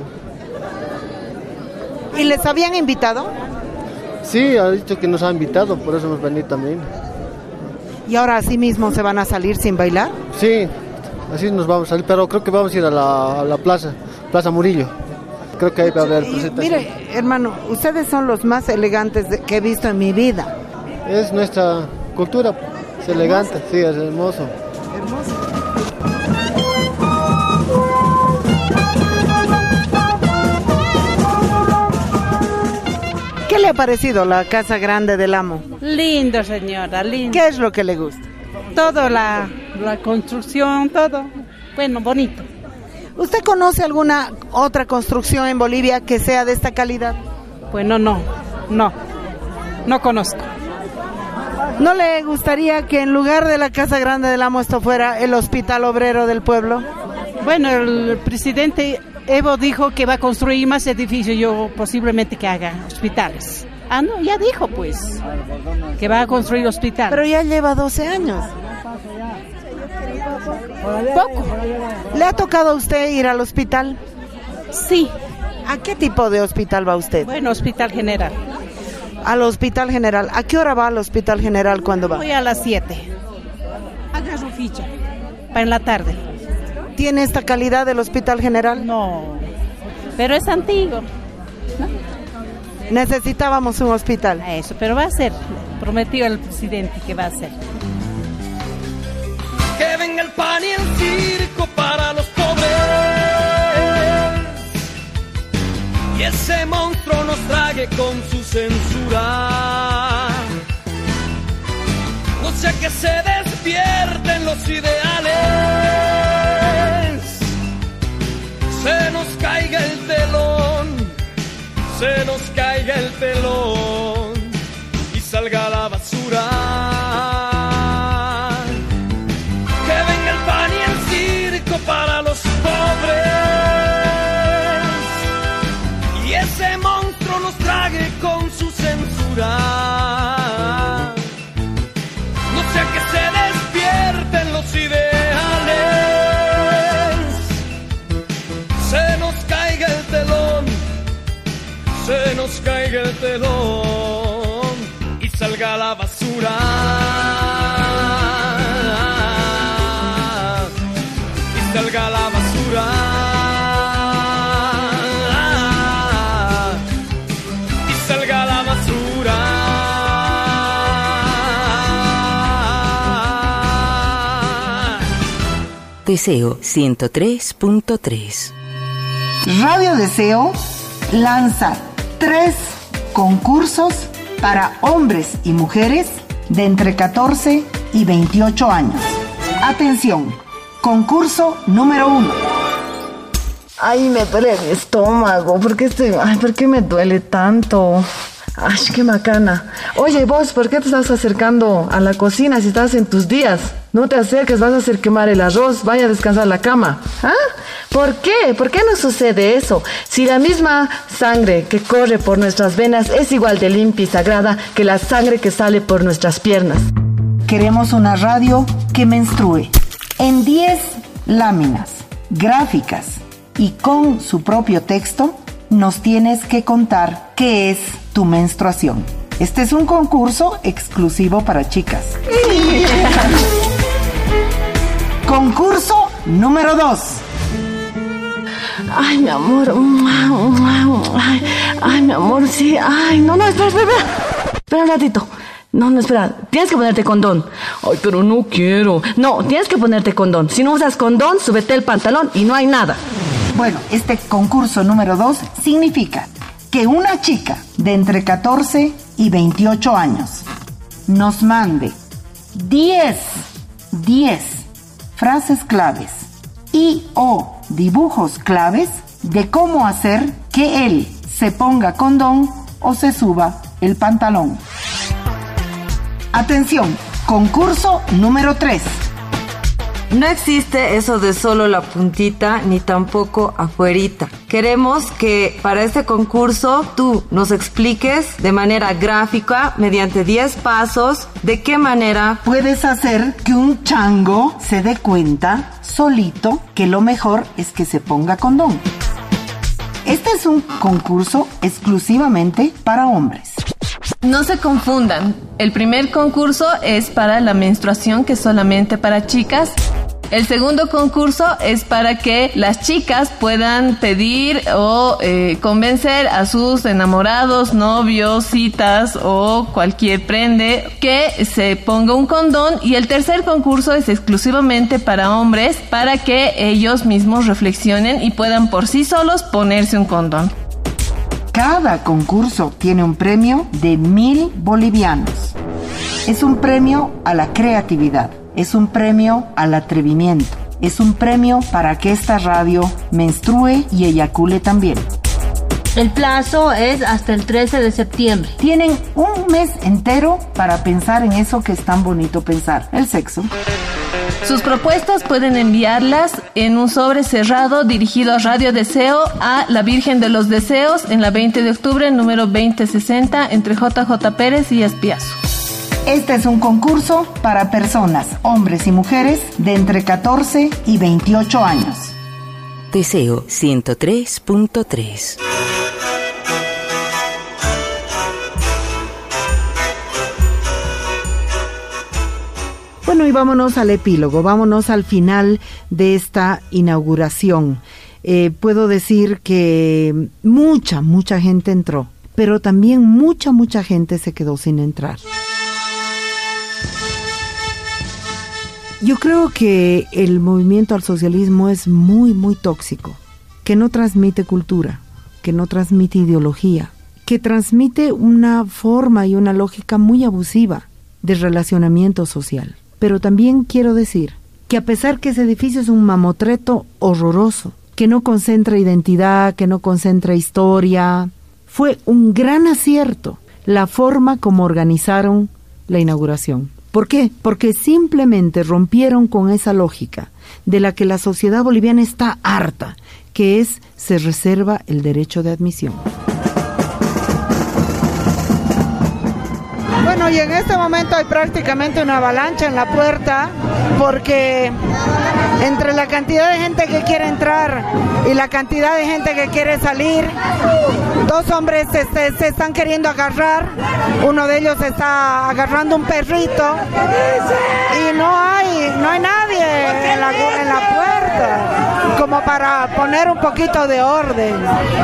¿Y les habían invitado? Sí, ha dicho que nos ha invitado, por eso hemos venido también. ¿Y ahora así mismo se van a salir sin bailar? Sí, así nos vamos a salir, pero creo que vamos a ir a la, a la plaza, Plaza Murillo. Creo que ahí va a haber presentación. Mire, hermano, ustedes son los más elegantes de, que he visto en mi vida. Es nuestra cultura, es elegante, sí, es hermoso. Hermoso. ¿Qué le ha parecido la Casa Grande del Amo? Lindo, señora, lindo. ¿Qué es lo que le gusta? Todo, la, la construcción, todo. Bueno, bonito. ¿Usted conoce alguna otra construcción en Bolivia que sea de esta calidad? Bueno, no, no, no conozco. ¿No le gustaría que en lugar de la Casa Grande del Amo esto fuera el Hospital Obrero del Pueblo? Bueno, el presidente Evo dijo que va a construir más edificios, yo posiblemente que haga hospitales. Ah, no, ya dijo pues, que va a construir hospitales. Pero ya lleva doce años. Poco. ¿Le ha tocado a usted ir al hospital? Sí. ¿A qué tipo de hospital va usted? Bueno, Hospital General. Al Hospital General. ¿A qué hora va al Hospital General cuando va? Voy a las siete. Haga su ficha. Para en la tarde. ¿Tiene esta calidad el Hospital General? No. Pero es antiguo, ¿no? Necesitábamos un hospital. A eso, pero va a ser. Prometió el presidente que va a ser. Que venga el pan y el circo para los pobres, y ese monstruo nos trague con su censura. No sea que se despierten los ideales, se nos caiga el telón, se nos caiga el telón y salga a la basura. Para los pobres, y ese monstruo nos trague con su censura. No sea que se despierten los ideales, se nos caiga el telón, se nos caiga el telón y salga a la basura. Salga la basura y salga la basura. Deseo ciento tres punto tres. Radio Deseo lanza tres concursos para hombres y mujeres de entre catorce y veintiocho años. Atención. Concurso número uno. Ay, me duele el estómago. ¿Por qué estoy? Ay, ¿por qué me duele tanto? Ay, qué macana. Oye, vos, ¿por qué te estás acercando a la cocina si estás en tus días? No te acerques, vas a hacer quemar el arroz. Vaya a descansar la cama. ¿Ah? ¿Por qué? ¿Por qué no sucede eso? Si la misma sangre que corre por nuestras venas es igual de limpia y sagrada que la sangre que sale por nuestras piernas. Queremos una radio que menstrue. En diez láminas gráficas y con su propio texto, nos tienes que contar qué es tu menstruación. Este es un concurso exclusivo para chicas. Concurso número dos. Ay, mi amor. Ay, ay, mi amor, sí. Ay, no, no, espera, espera. Espera un ratito. No, no, espera, tienes que ponerte condón. Ay, pero no quiero. No, tienes que ponerte condón. Si no usas condón, súbete el pantalón y no hay nada. Bueno, este concurso número dos significa que una chica de entre catorce y veintiocho años nos mande diez, diez frases claves y o dibujos claves de cómo hacer que él se ponga condón o se suba el pantalón. Atención, concurso número tres. No existe eso de solo la puntita ni tampoco afuerita. Queremos que para este concurso tú nos expliques de manera gráfica, mediante diez pasos, de qué manera puedes hacer que un chango se dé cuenta solito que lo mejor es que se ponga condón. Este es un concurso exclusivamente para hombres. No se confundan, el primer concurso es para la menstruación, que es solamente para chicas. El segundo concurso es para que las chicas puedan pedir o eh, convencer a sus enamorados, novios, citas o cualquier prende que se ponga un condón. Y el tercer concurso es exclusivamente para hombres, para que ellos mismos reflexionen y puedan por sí solos ponerse un condón. Cada concurso tiene un premio de mil bolivianos. Es un premio a la creatividad, es un premio al atrevimiento, es un premio para que esta radio menstrue y eyacule también. El plazo es hasta el trece de septiembre. Tienen un mes entero para pensar en eso que es tan bonito pensar, el sexo. Sus propuestas pueden enviarlas en un sobre cerrado dirigido a Radio Deseo a la Virgen de los Deseos en la veinte de octubre, número veinte sesenta, entre J J Pérez y Espiazo. Este es un concurso para personas, hombres y mujeres, de entre catorce y veintiocho años. Deseo ciento tres punto tres. Bueno, y vámonos al epílogo, vámonos al final de esta inauguración. Eh, puedo decir que mucha, mucha gente entró, pero también mucha, mucha gente se quedó sin entrar. Yo creo que el movimiento al socialismo es muy, muy tóxico, que no transmite cultura, que no transmite ideología, que transmite una forma y una lógica muy abusiva de relacionamiento social. Pero también quiero decir que a pesar que ese edificio es un mamotreto horroroso, que no concentra identidad, que no concentra historia, fue un gran acierto la forma como organizaron la inauguración. ¿Por qué? Porque simplemente rompieron con esa lógica de la que la sociedad boliviana está harta, que es se reserva el derecho de admisión. Bueno, y en este momento hay prácticamente una avalancha en la puerta porque entre la cantidad de gente que quiere entrar y la cantidad de gente que quiere salir, dos hombres se, se, se están queriendo agarrar, uno de ellos está agarrando un perrito y no hay, no hay nadie en la, en la puerta como para poner un poquito de orden.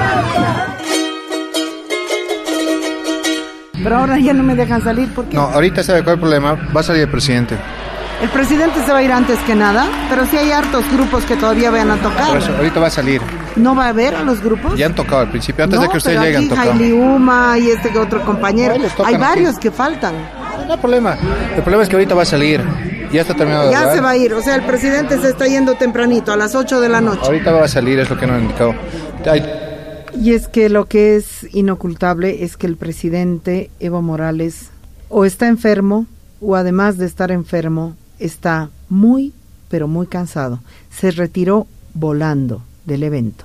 Pero ahora ya no me dejan salir, ¿por qué? No, ahorita sabe cuál es el problema, va a salir el presidente. El presidente se va a ir antes que nada, pero sí hay hartos grupos que todavía vayan a tocar. Por eso, ahorita va a salir. ¿No va a haber a los grupos? Ya han tocado al principio, antes no, de que ustedes pero lleguen aquí tocado. Hailey Uma y este que otro compañero, hay varios aquí que faltan. No hay problema, el problema es que ahorita va a salir, ya está terminado. Ya de se va a ir, o sea, el presidente se está yendo tempranito, a las ocho de la noche. Ahorita va a salir, es lo que nos han indicado. Hay... Y es que lo que es inocultable es que el presidente Evo Morales o está enfermo o además de estar enfermo está muy, pero muy cansado. Se retiró volando del evento.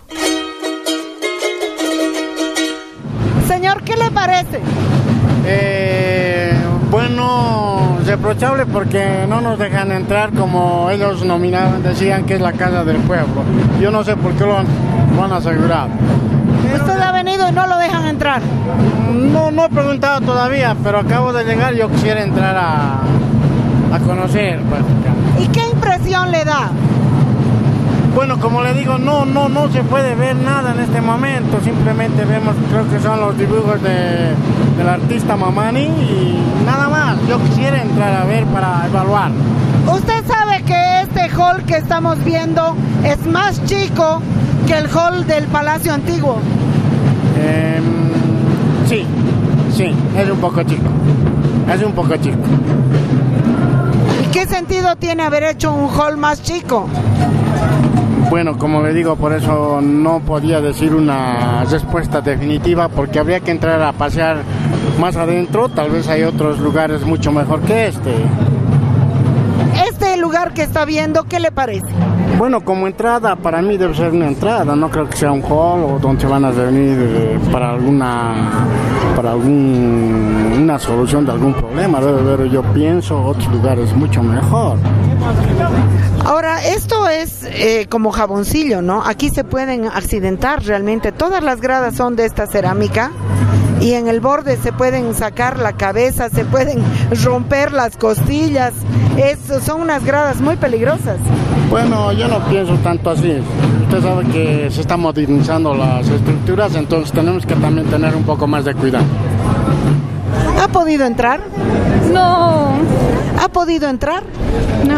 Señor, ¿qué le parece? Eh, bueno, reprochable porque no nos dejan entrar como ellos nominaban, decían que es la casa del pueblo. Yo no sé por qué lo han, lo han asegurado. Usted ha venido y no lo dejan entrar. No, no he preguntado todavía, pero acabo de llegar. Yo quisiera entrar a, a conocer. Pues. ¿Y qué impresión le da? Bueno, como le digo, no, no, no se puede ver nada en este momento. Simplemente vemos, creo que son los dibujos de, del artista Mamani y nada más. Yo quisiera entrar a ver para evaluar. ¿Usted sabe que este hall que estamos viendo es más chico que el hall del Palacio Antiguo? Eh, sí, sí, es un poco chico. Es un poco chico. ¿Y qué sentido tiene haber hecho un hall más chico? Bueno, como le digo, por eso no podía decir una respuesta definitiva, porque habría que entrar a pasear más adentro. Tal vez hay otros lugares mucho mejor que este. Este lugar que está viendo, ¿qué le parece? Bueno, como entrada, para mí debe ser una entrada, no creo que sea un hall o donde se van a reunir eh, para alguna para algún, una solución de algún problema. Debe haber, yo pienso, otros lugares mucho mejor. Ahora, esto es eh, como jaboncillo, ¿no? Aquí se pueden accidentar realmente. Todas las gradas son de esta cerámica y en el borde se pueden sacar la cabeza, se pueden romper las costillas. Eso, son unas gradas muy peligrosas. Bueno, yo no pienso tanto así. Usted sabe que se están modernizando las estructuras, entonces tenemos que también tener un poco más de cuidado. ¿Ha podido entrar? No. ¿Ha podido entrar? No.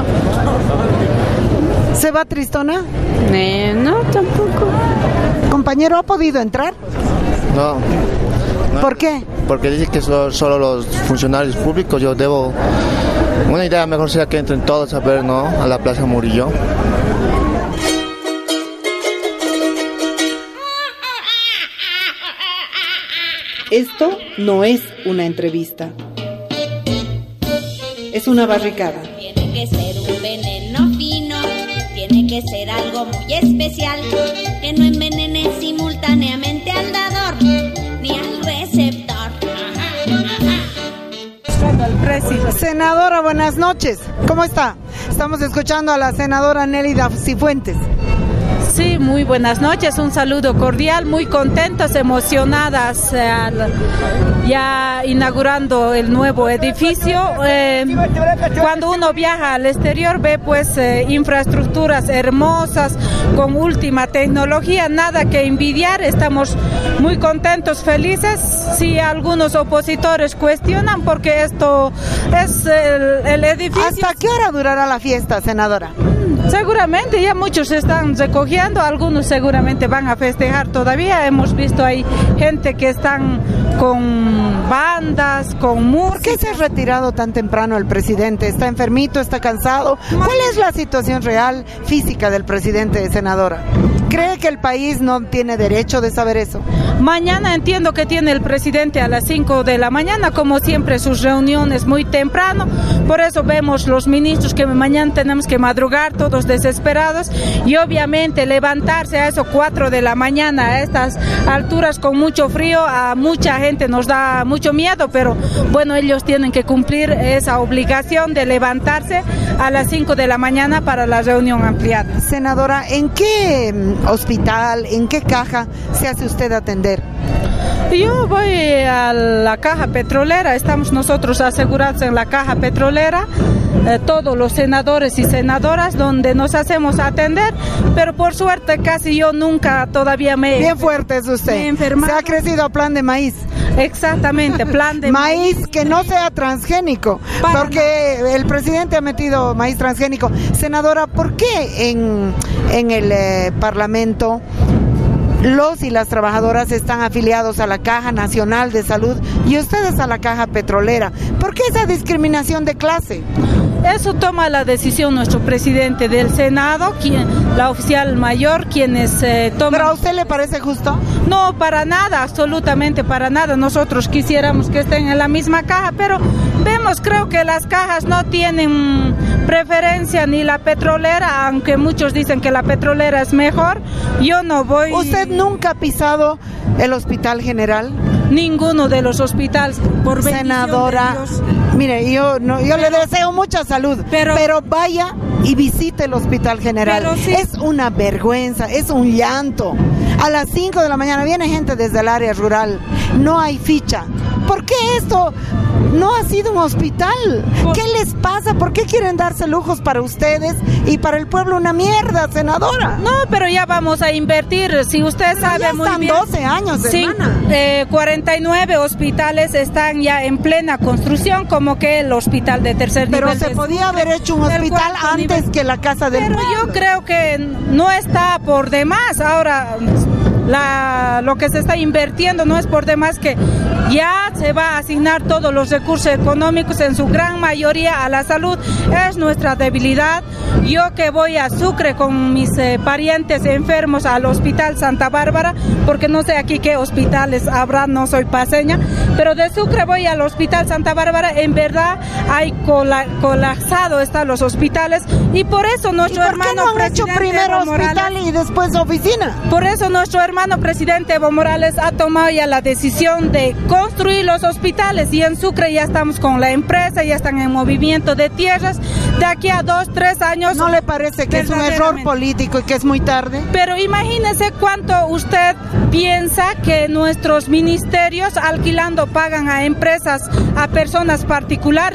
¿Se va tristona? Eh, no, tampoco. Compañero, ¿ha podido entrar? No. no. ¿Por qué? Porque dice que son solo los funcionarios públicos. Yo debo... Una idea mejor sería que entren todos a ver, ¿no? A la Plaza Murillo. Esto no es una entrevista. Es una barricada. Tiene que ser un veneno fino, tiene que ser algo muy especial, que no envenene simultáneamente al dador ni al receptor. Senadora, buenas noches. ¿Cómo está? Estamos escuchando a la senadora Nélida Cifuentes. Sí, muy buenas noches, un saludo cordial, muy contentas, emocionadas, eh, ya inaugurando el nuevo edificio. Eh, cuando uno viaja al exterior ve pues eh, infraestructuras hermosas, con última tecnología, nada que envidiar, estamos muy contentos, felices. Si algunos opositores cuestionan porque esto es el, el edificio. ¿Hasta qué hora durará la fiesta, senadora? Seguramente ya muchos están recogiendo, algunos seguramente van a festejar todavía. Hemos visto ahí gente que están con bandas, con música. ¿Por qué se ha retirado tan temprano el presidente? ¿Está enfermito? ¿Está cansado? ¿Cuál es la situación real física del presidente, senadora? ¿Cree que el país no tiene derecho de saber eso? Mañana entiendo que tiene el presidente a las cinco de la mañana, como siempre sus reuniones muy temprano, por eso vemos los ministros que mañana tenemos que madrugar todos desesperados y obviamente levantarse a eso cuatro de la mañana a estas alturas con mucho frío, a mucha gente nos da mucho miedo, pero bueno, ellos tienen que cumplir esa obligación de levantarse a las cinco de la mañana para la reunión ampliada. Senadora, ¿en qué hospital, en qué caja se hace usted atender? Yo voy a la caja petrolera, estamos nosotros asegurados en la caja petrolera, eh, todos los senadores y senadoras donde nos hacemos atender, pero por suerte casi yo nunca todavía me... Bien fuerte es usted, me he enfermado. Se ha crecido a plan de maíz. Exactamente, plan de maíz. Maíz que no sea transgénico, Para porque no. el presidente ha metido maíz transgénico. Senadora, ¿por qué en, en el eh, Parlamento los y las trabajadoras están afiliados a la Caja Nacional de Salud y ustedes a la Caja Petrolera? ¿Por qué esa discriminación de clase? Eso toma la decisión nuestro presidente del Senado, quien, la oficial mayor, quienes eh, toman... ¿Pero a usted le parece justo? No, para nada, absolutamente para nada. Nosotros quisiéramos que estén en la misma caja, pero vemos, creo que las cajas no tienen preferencia ni la petrolera, aunque muchos dicen que la petrolera es mejor. Yo no voy... ¿Usted nunca ha pisado el Hospital General? Ninguno de los hospitales, por senadora. Mire, yo no, yo pero, le deseo mucha salud, pero, pero vaya y visite el Hospital General. Sí. Es una vergüenza, es un llanto. A las cinco de la mañana viene gente desde el área rural, no hay ficha. ¿Por qué esto no ha sido un hospital? ¿Qué les pasa? ¿Por qué quieren darse lujos para ustedes y para el pueblo? Una mierda, senadora. No, pero ya vamos a invertir. Si usted pero sabe ya muy están bien. doce años, sí, hermana. Eh, cuarenta y nueve hospitales están ya en plena construcción, como que el hospital de tercer pero nivel. Pero se podía haber hecho un hospital antes nivel. que la Casa del Pero Pueblo. yo creo que no está por demás. Ahora... La, lo que se está invirtiendo no es por demás, que ya se va a asignar todos los recursos económicos en su gran mayoría a la salud. Es nuestra debilidad. Yo que voy a Sucre con mis eh, parientes enfermos al Hospital Santa Bárbara, porque no sé aquí qué hospitales habrá, no soy paseña, pero de Sucre voy al Hospital Santa Bárbara, en verdad hay cola, colapsado están los hospitales, y por eso nuestro ¿Y por hermano qué no han presidente hecho primero Evo hospital Morales, y después oficina? Por eso nuestro hermano hermano presidente Evo Morales ha tomado ya la decisión de construir los hospitales, y en Sucre ya estamos con la empresa, ya están en movimiento de tierras. De aquí a dos, tres años... ¿No le parece que es un error político y que es muy tarde? Pero imagínese cuánto usted piensa que nuestros ministerios alquilando pagan a empresas, a personas particulares.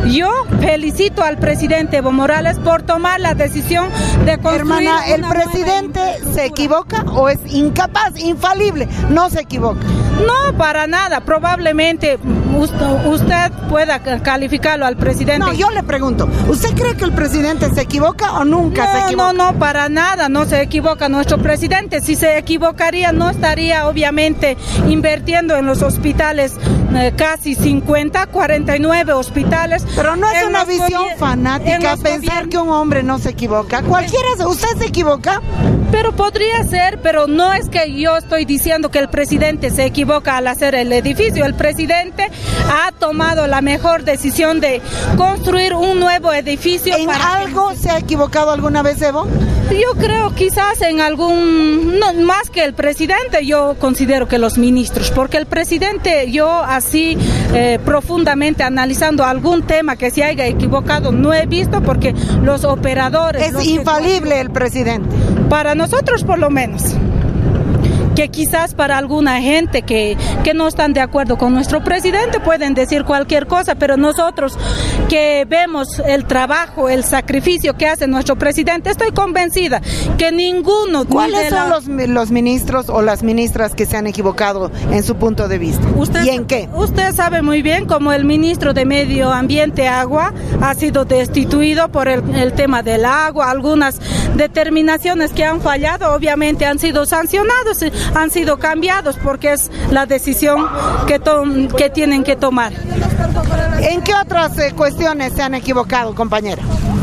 Yo felicito al presidente Evo Morales por tomar la decisión de construir. Hermana, ¿el una presidente se equivoca o es incapaz, infalible? No se equivoca. No, para nada. Probablemente usted pueda calificarlo al presidente. No, yo le pregunto, ¿usted cree que el presidente se equivoca o nunca no, se equivoca? No, no, para nada, no se equivoca nuestro presidente. Si se equivocaría, no estaría obviamente invirtiendo en los hospitales eh, casi cincuenta, cuarenta y nueve hospitales. Pero no es una visión fanática pensar que un hombre no se equivoca. Cualquiera, ¿usted se equivoca? Pero podría ser, pero no es que yo estoy diciendo que el presidente se equivoca al hacer el edificio. El presidente ha tomado la mejor decisión de construir un nuevo edificio. ¿En para algo que... se ha equivocado alguna vez, Evo? Yo creo quizás en algún, no, más que el presidente, yo considero que los ministros, porque el presidente, yo así eh, profundamente analizando algún tema que se haya equivocado, no he visto, porque los operadores... Es los infalible que... el presidente. Para nosotros por lo menos. Que quizás para alguna gente que, que no están de acuerdo con nuestro presidente pueden decir cualquier cosa, pero nosotros que vemos el trabajo, el sacrificio que hace nuestro presidente, estoy convencida que ninguno... ¿Cuáles son la... los, los ministros o las ministras que se han equivocado en su punto de vista? ¿Usted, ¿Y en qué? Usted sabe muy bien como el ministro de Medio Ambiente, Agua, ha sido destituido por el, el tema del agua, algunas determinaciones que han fallado obviamente han sido sancionados, han sido cambiados porque es la decisión que, que tienen que tomar. ¿En qué otras eh, cuestiones se han equivocado, compañera?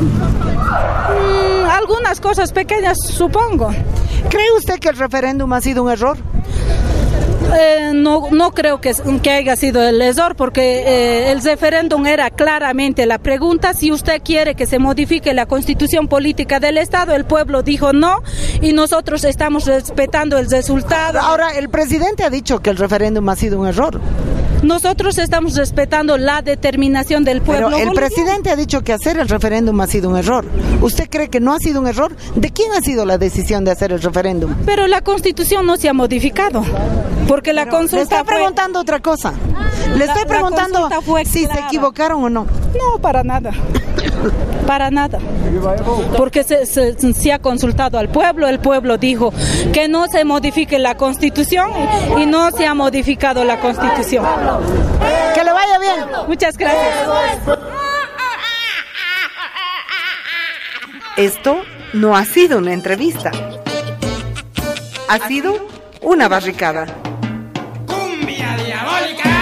Mm, algunas cosas pequeñas, supongo. ¿Cree usted que el referéndum ha sido un error? Eh, no, no creo que, que haya sido el error, porque eh, el referéndum era claramente la pregunta: si usted quiere que se modifique la constitución política del Estado. El pueblo dijo no y nosotros estamos respetando el resultado. Ahora, el presidente ha dicho que el referéndum ha sido un error. Nosotros estamos respetando la determinación del pueblo. Pero el boliviano. Presidente ha dicho que hacer el referéndum ha sido un error. ¿Usted cree que no ha sido un error? ¿De quién ha sido la decisión de hacer el referéndum? Pero la constitución no se ha modificado. Porque la Pero consulta le estoy fue... preguntando otra cosa. Le estoy la, preguntando la si se equivocaron o no. No, para nada. Para nada. Porque se, se, se ha consultado al pueblo. El pueblo dijo que no se modifique la constitución y, y no se ha modificado la constitución. Que le vaya bien. Muchas gracias. Esto no ha sido una entrevista. Ha sido una barricada. ¡Cumbia diabólica!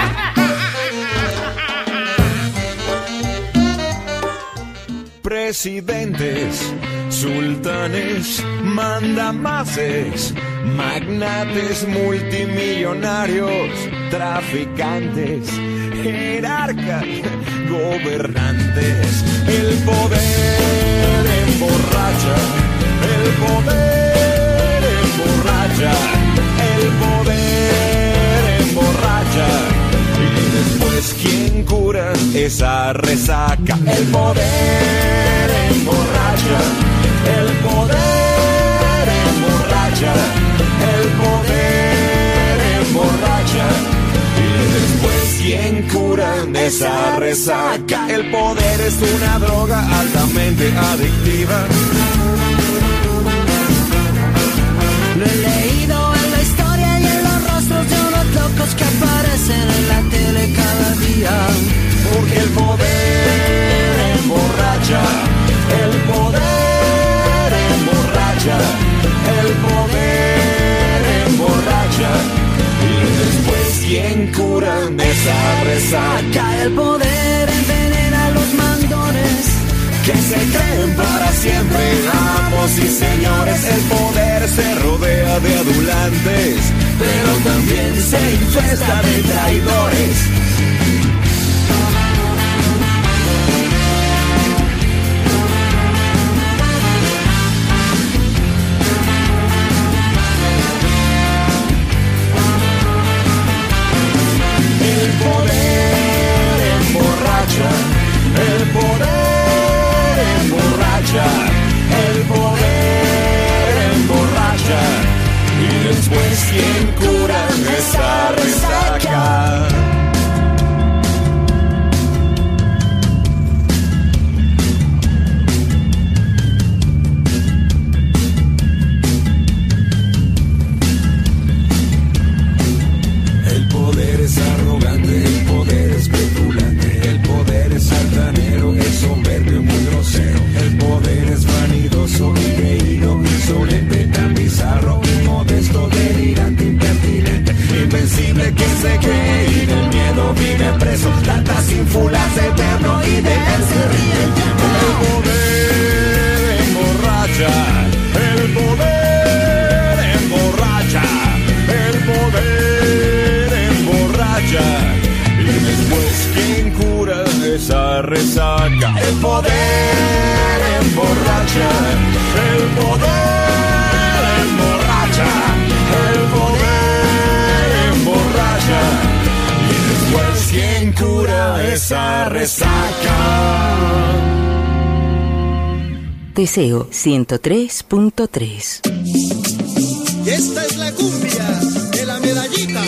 Presidentes, sultanes, mandamases, magnates multimillonarios, traficantes, jerarcas, gobernantes. El poder emborracha, el poder emborracha, el poder emborracha. Y después, ¿quién cura esa resaca? El poder emborracha, el poder emborracha, el poder emborracha. Y después, ¿quién cura esa resaca? El poder es una droga altamente adictiva. Lo he leído en la historia y en los rostros de unos locos que aparecen en la tele cada día. Porque el poder emborracha, el poder emborracha, el poder emborracha. Y después, ¿quién cura esa resaca? El poder envenena a los mandones que se creen para siempre amos y señores. El poder se rodea de adulantes, pero también se infesta de traidores. El poder emborracha, el poder emborracha, el poder emborracha. Y después, ¿quién cura esa resaca? eso tantas ínfulas de eterno y de él se ríen. El poder emborracha, el poder emborracha, el poder emborracha. Y después, ¿quién cura esa resaca? El poder emborracha, el poder emborracha, el poder emborracha. Y después, ¿quién cura esa resaca? Deseo ciento tres punto tres. Y esta es la cumbia de la medallita.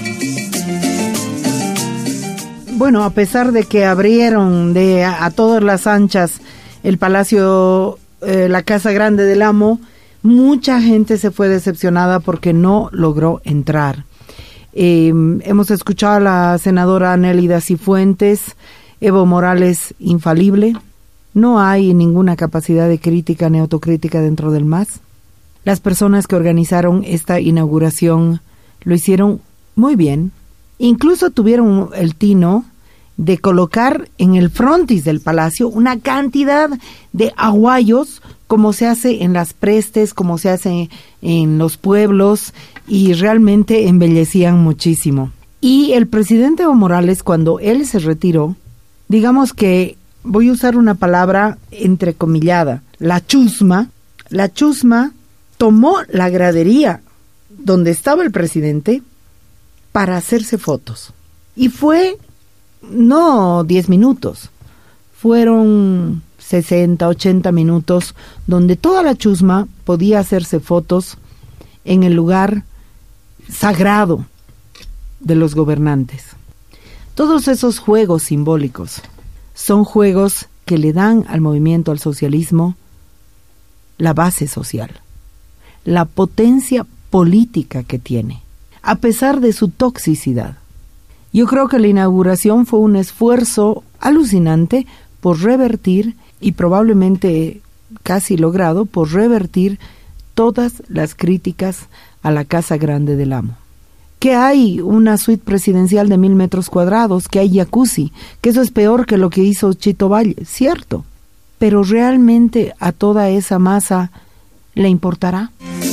Bueno, a pesar de que abrieron de a, a todas las anchas el Palacio, eh, la Casa Grande del Amo, mucha gente se fue decepcionada porque no logró entrar. Eh, hemos escuchado a la senadora Nélida Cifuentes, Evo Morales infalible, no hay ninguna capacidad de crítica ni autocrítica dentro del M A S. Las personas que organizaron esta inauguración lo hicieron muy bien, incluso tuvieron el tino de colocar en el frontis del palacio una cantidad de aguayos, como se hace en las prestes, como se hace en los pueblos, y realmente embellecían muchísimo. Y el presidente Evo Morales, cuando él se retiró, digamos que, voy a usar una palabra entrecomillada, la chusma, la chusma tomó la gradería donde estaba el presidente para hacerse fotos. Y fue no diez minutos, fueron sesenta, ochenta minutos donde toda la chusma podía hacerse fotos en el lugar sagrado de los gobernantes. Todos esos juegos simbólicos son juegos que le dan al movimiento, al socialismo, la base social, la potencia política que tiene, a pesar de su toxicidad. Yo creo que la inauguración fue un esfuerzo alucinante por revertir, y probablemente casi logrado, por revertir todas las críticas a la Casa Grande del Amo. Que hay una suite presidencial de mil metros cuadrados, que hay jacuzzi, que eso es peor que lo que hizo Chito Valle, cierto, pero realmente a toda esa masa le importará.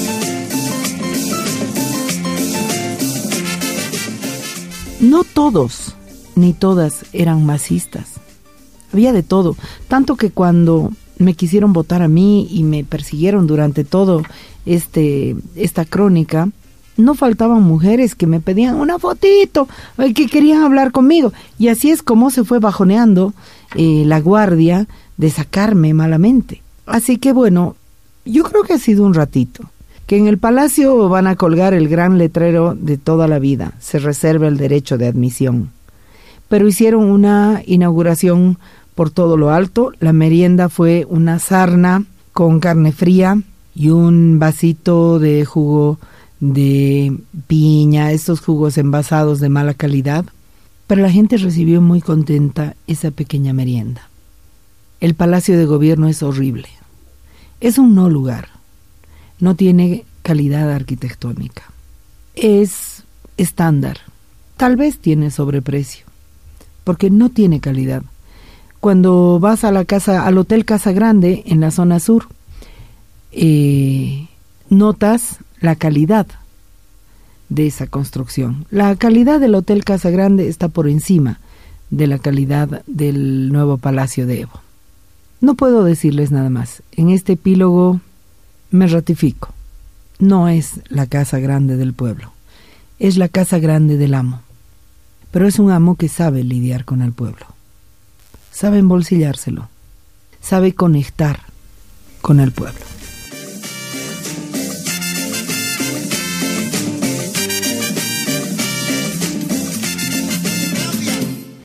No todos ni todas eran masistas. Había de todo, tanto que cuando me quisieron votar a mí y me persiguieron durante todo este esta crónica, no faltaban mujeres que me pedían una fotito, que querían hablar conmigo. Y así es como se fue bajoneando eh, la guardia de sacarme malamente. Así que bueno, yo creo que ha sido un ratito. Que en el palacio van a colgar el gran letrero de toda la vida, se reserva el derecho de admisión. Pero hicieron una inauguración por todo lo alto. La merienda fue una sarna con carne fría y un vasito de jugo de piña, estos jugos envasados de mala calidad. Pero la gente recibió muy contenta esa pequeña merienda. El Palacio de Gobierno es horrible. Es un no lugar. No tiene calidad arquitectónica. Es estándar. Tal vez tiene sobreprecio, porque no tiene calidad. Cuando vas a la casa, al Hotel Casa Grande en la zona sur, eh, notas la calidad de esa construcción. La calidad del Hotel Casa Grande está por encima de la calidad del nuevo Palacio de Evo. No puedo decirles nada más. En este epílogo me ratifico. No es la Casa Grande del pueblo, es la Casa Grande del amo. Pero es un amo que sabe lidiar con el pueblo, sabe embolsillárselo, sabe conectar con el pueblo.